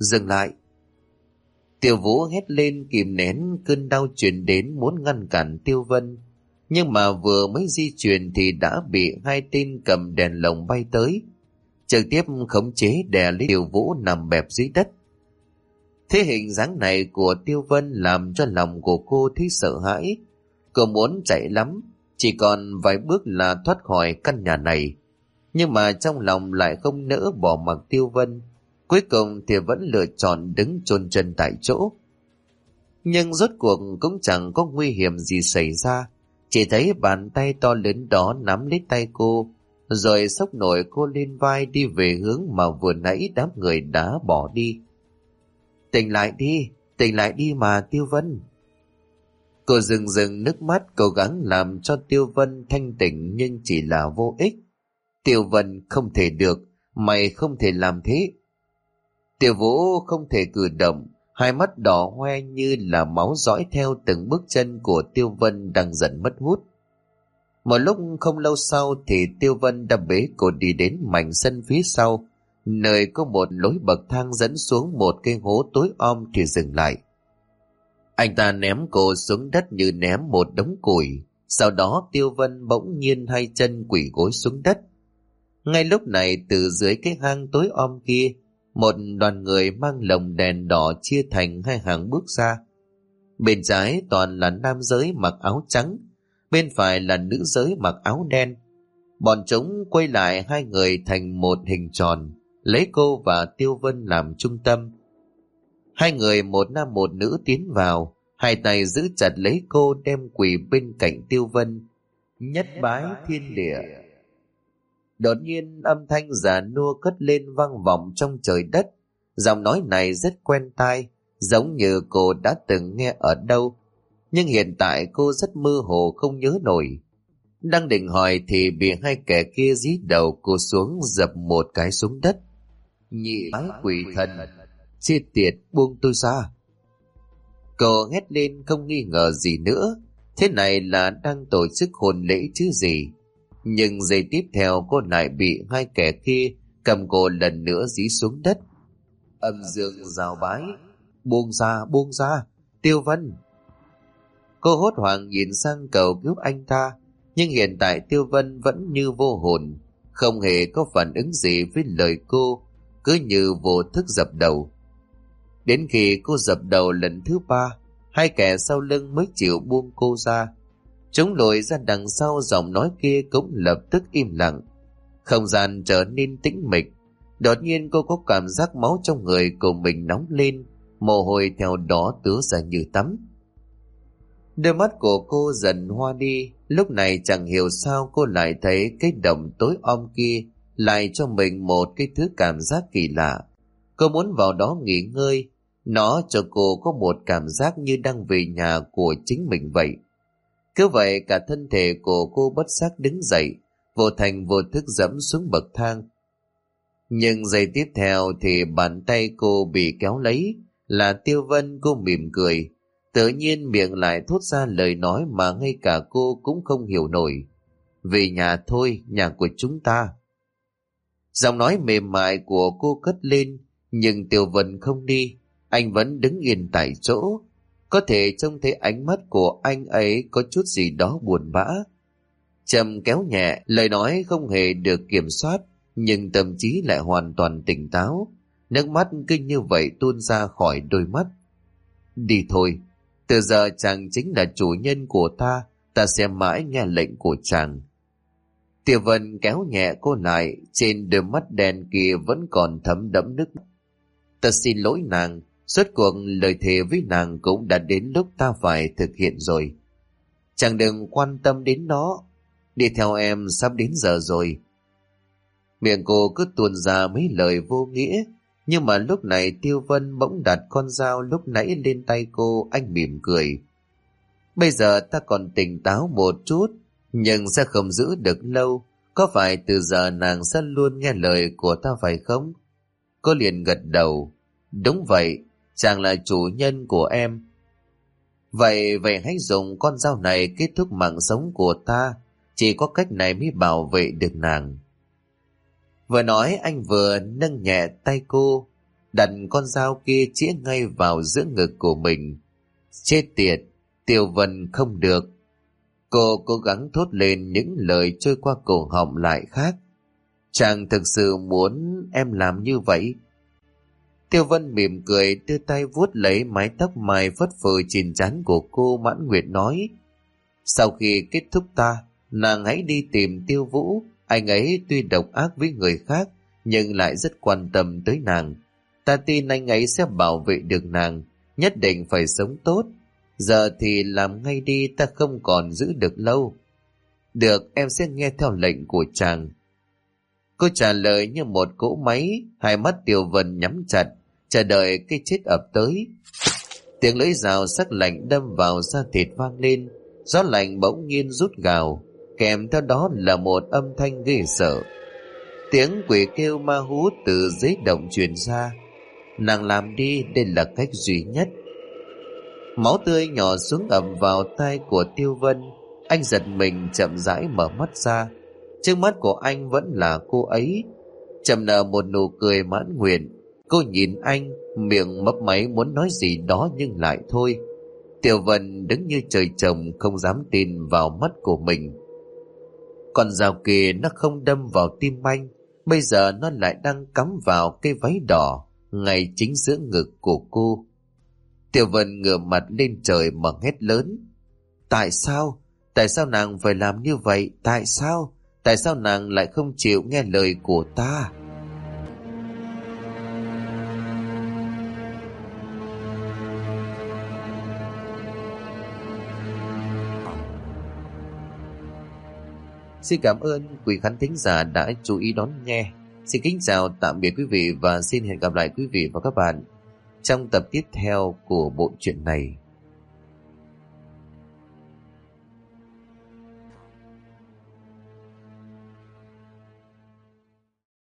Dừng lại! Tiêu Vũ hét lên kìm nén cơn đau truyền đến muốn ngăn cản Tiêu Vân. Nhưng mà vừa mới di chuyển thì đã bị hai tên cầm đèn lồng bay tới, trực tiếp khống chế đè lấy Tiêu Vũ nằm bẹp dưới đất. Thế hình dáng này của Tiêu Vân làm cho lòng của cô thấy sợ hãi. Cô muốn chạy lắm, chỉ còn vài bước là thoát khỏi căn nhà này. Nhưng mà trong lòng lại không nỡ bỏ mặc Tiêu Vân. Cuối cùng thì vẫn lựa chọn đứng chôn chân tại chỗ. Nhưng rốt cuộc cũng chẳng có nguy hiểm gì xảy ra. Chỉ thấy bàn tay to lớn đó nắm lấy tay cô, rồi xốc nổi cô lên vai đi về hướng mà vừa nãy đám người đã bỏ đi. Tỉnh lại đi, tỉnh lại đi mà Tiêu Vân. Cô rưng rưng nước mắt cố gắng làm cho Tiêu Vân thanh tỉnh nhưng chỉ là vô ích. Tiêu Vân không thể được, mày không thể làm thế. Tiêu Vũ không thể cử động, hai mắt đỏ hoe như là máu dõi theo từng bước chân của Tiêu Vân đang dần mất hút. Một lúc không lâu sau thì Tiêu Vân đã bế cô đi đến mảnh sân phía sau, nơi có một lối bậc thang dẫn xuống một cái hố tối om thì dừng lại. Anh ta ném cô xuống đất như ném một đống củi, sau đó Tiêu Vân bỗng nhiên hai chân quỳ gối xuống đất. Ngay lúc này từ dưới cái hang tối om kia, một đoàn người mang lồng đèn đỏ chia thành hai hàng bước ra. Bên trái toàn là nam giới mặc áo trắng, bên phải là nữ giới mặc áo đen. Bọn chúng quay lại hai người thành một hình tròn, lấy cô và Tiêu Vân làm trung tâm. Hai người một nam một nữ tiến vào, hai tay giữ chặt lấy cô đem quỳ bên cạnh Tiêu Vân. Nhất bái thiên địa. Đột nhiên âm thanh già nua cất lên vang vọng trong trời đất. Giọng nói này rất quen tai, giống như cô đã từng nghe ở đâu. Nhưng hiện tại cô rất mơ hồ không nhớ nổi. Đang định hỏi thì bị hai kẻ kia dí đầu cô xuống dập một cái xuống đất. Nhị bái quỷ thần, chết tiệt buông tôi ra. Cô hét lên không nghi ngờ gì nữa. Thế này là đang tổ chức hôn lễ chứ gì. Nhưng giây tiếp theo cô lại bị hai kẻ kia cầm cô lần nữa dí xuống đất. Âm dương giao bái, buông ra, buông ra, Tiêu Vân. Cô hốt hoảng nhìn sang cầu cứu anh ta, nhưng hiện tại Tiêu Vân vẫn như vô hồn, không hề có phản ứng gì với lời cô, cứ như vô thức dập đầu. Đến khi cô dập đầu lần thứ ba, hai kẻ sau lưng mới chịu buông cô ra. Chúng lùi ra đằng sau, giọng nói kia cũng lập tức im lặng. Không gian trở nên tĩnh mịch. Đột nhiên cô có cảm giác máu trong người của mình nóng lên, mồ hôi theo đó tứa ra như tắm. Đôi mắt của cô dần hoa đi. Lúc này chẳng hiểu sao cô lại thấy cái động tối om kia lại cho mình một cái thứ cảm giác kỳ lạ. Cô muốn vào đó nghỉ ngơi. Nó cho cô có một cảm giác như đang về nhà của chính mình vậy. Cứ vậy cả thân thể của cô bất giác đứng dậy, vô thành vô thức dẫm xuống bậc thang. Nhưng giây tiếp theo thì bàn tay cô bị kéo lấy, là Tiêu Vân. Cô mỉm cười, tự nhiên miệng lại thốt ra lời nói mà ngay cả cô cũng không hiểu nổi. Về nhà thôi, nhà của chúng ta. Giọng nói mềm mại của cô cất lên, nhưng Tiêu Vân không đi, anh vẫn đứng yên tại chỗ. Có thể trông thấy ánh mắt của anh ấy có chút gì đó buồn bã. Trầm kéo nhẹ, lời nói không hề được kiểm soát, nhưng tâm trí lại hoàn toàn tỉnh táo. Nước mắt cứ như vậy tuôn ra khỏi đôi mắt. Đi thôi, từ giờ chàng chính là chủ nhân của ta, ta sẽ mãi nghe lệnh của chàng. Tiêu Vân kéo nhẹ cô lại, trên đôi mắt đen kia vẫn còn thấm đẫm nước mắt. Ta xin lỗi nàng, suốt cuộc lời thề với nàng cũng đã đến lúc ta phải thực hiện rồi. Chàng đừng quan tâm đến nó, đi theo em, sắp đến giờ rồi. Miệng cô cứ tuôn ra mấy lời vô nghĩa, nhưng mà lúc này Tiêu Vân bỗng đặt con dao lúc nãy lên tay cô. Anh mỉm cười. Bây giờ ta còn tỉnh táo một chút, nhưng sẽ không giữ được lâu. Có phải từ giờ nàng sẽ luôn nghe lời của ta phải không? Cô liền gật đầu. Đúng vậy, chàng là chủ nhân của em. Vậy vậy hãy dùng con dao này kết thúc mạng sống của ta. Chỉ có cách này mới bảo vệ được nàng. Vừa nói anh vừa nâng nhẹ tay cô. đặt con dao kia chĩa ngay vào giữa ngực của mình. Chết tiệt, Tiêu Vân không được. Cô cố gắng thốt lên những lời trôi qua cổ họng lại khác. Chàng thực sự muốn em làm như vậy. Tiêu Vân mỉm cười, đưa tay vuốt lấy mái tóc mai phất phơ trên trán của cô. Mãn Nguyệt nói, sau khi kết thúc ta, nàng hãy đi tìm Tiêu Vũ. Anh ấy tuy độc ác với người khác, nhưng lại rất quan tâm tới nàng. Ta tin anh ấy sẽ bảo vệ được nàng, nhất định phải sống tốt. Giờ thì làm ngay đi, ta không còn giữ được lâu. Được, em sẽ nghe theo lệnh của chàng. Cô trả lời như một cỗ máy, hai mắt Tiêu Vân nhắm chặt, chờ đợi cái chết ập tới. Tiếng lưỡi dao sắc lạnh đâm vào da thịt vang lên, gió lạnh bỗng nhiên rút gào, kèm theo đó là một âm thanh ghê sợ. Tiếng quỷ kêu ma hú từ dưới động truyền ra. Nàng làm đi, đây là cách duy nhất. Máu tươi nhỏ xuống ầm vào tai của Tiêu Vân. Anh giật mình chậm rãi mở mắt ra. Trước mắt của anh vẫn là cô ấy, chậm nở một nụ cười mãn nguyện. Cô nhìn anh, miệng mấp máy muốn nói gì đó nhưng lại thôi. Tiêu Vân đứng như trời trồng, không dám tin vào mắt của mình. Con dao kia nó không đâm vào tim anh, bây giờ nó lại đang cắm vào cái váy đỏ ngay chính giữa ngực của cô. Tiêu Vân ngửa mặt lên trời mà hét lớn. Tại sao? Tại sao nàng phải làm như vậy? Tại sao? Tại sao nàng lại không chịu nghe lời của ta? Xin cảm ơn quý khán thính giả đã chú ý đón nghe. Xin kính chào tạm biệt quý vị và xin hẹn gặp lại quý vị và các bạn trong tập tiếp theo của bộ truyện này.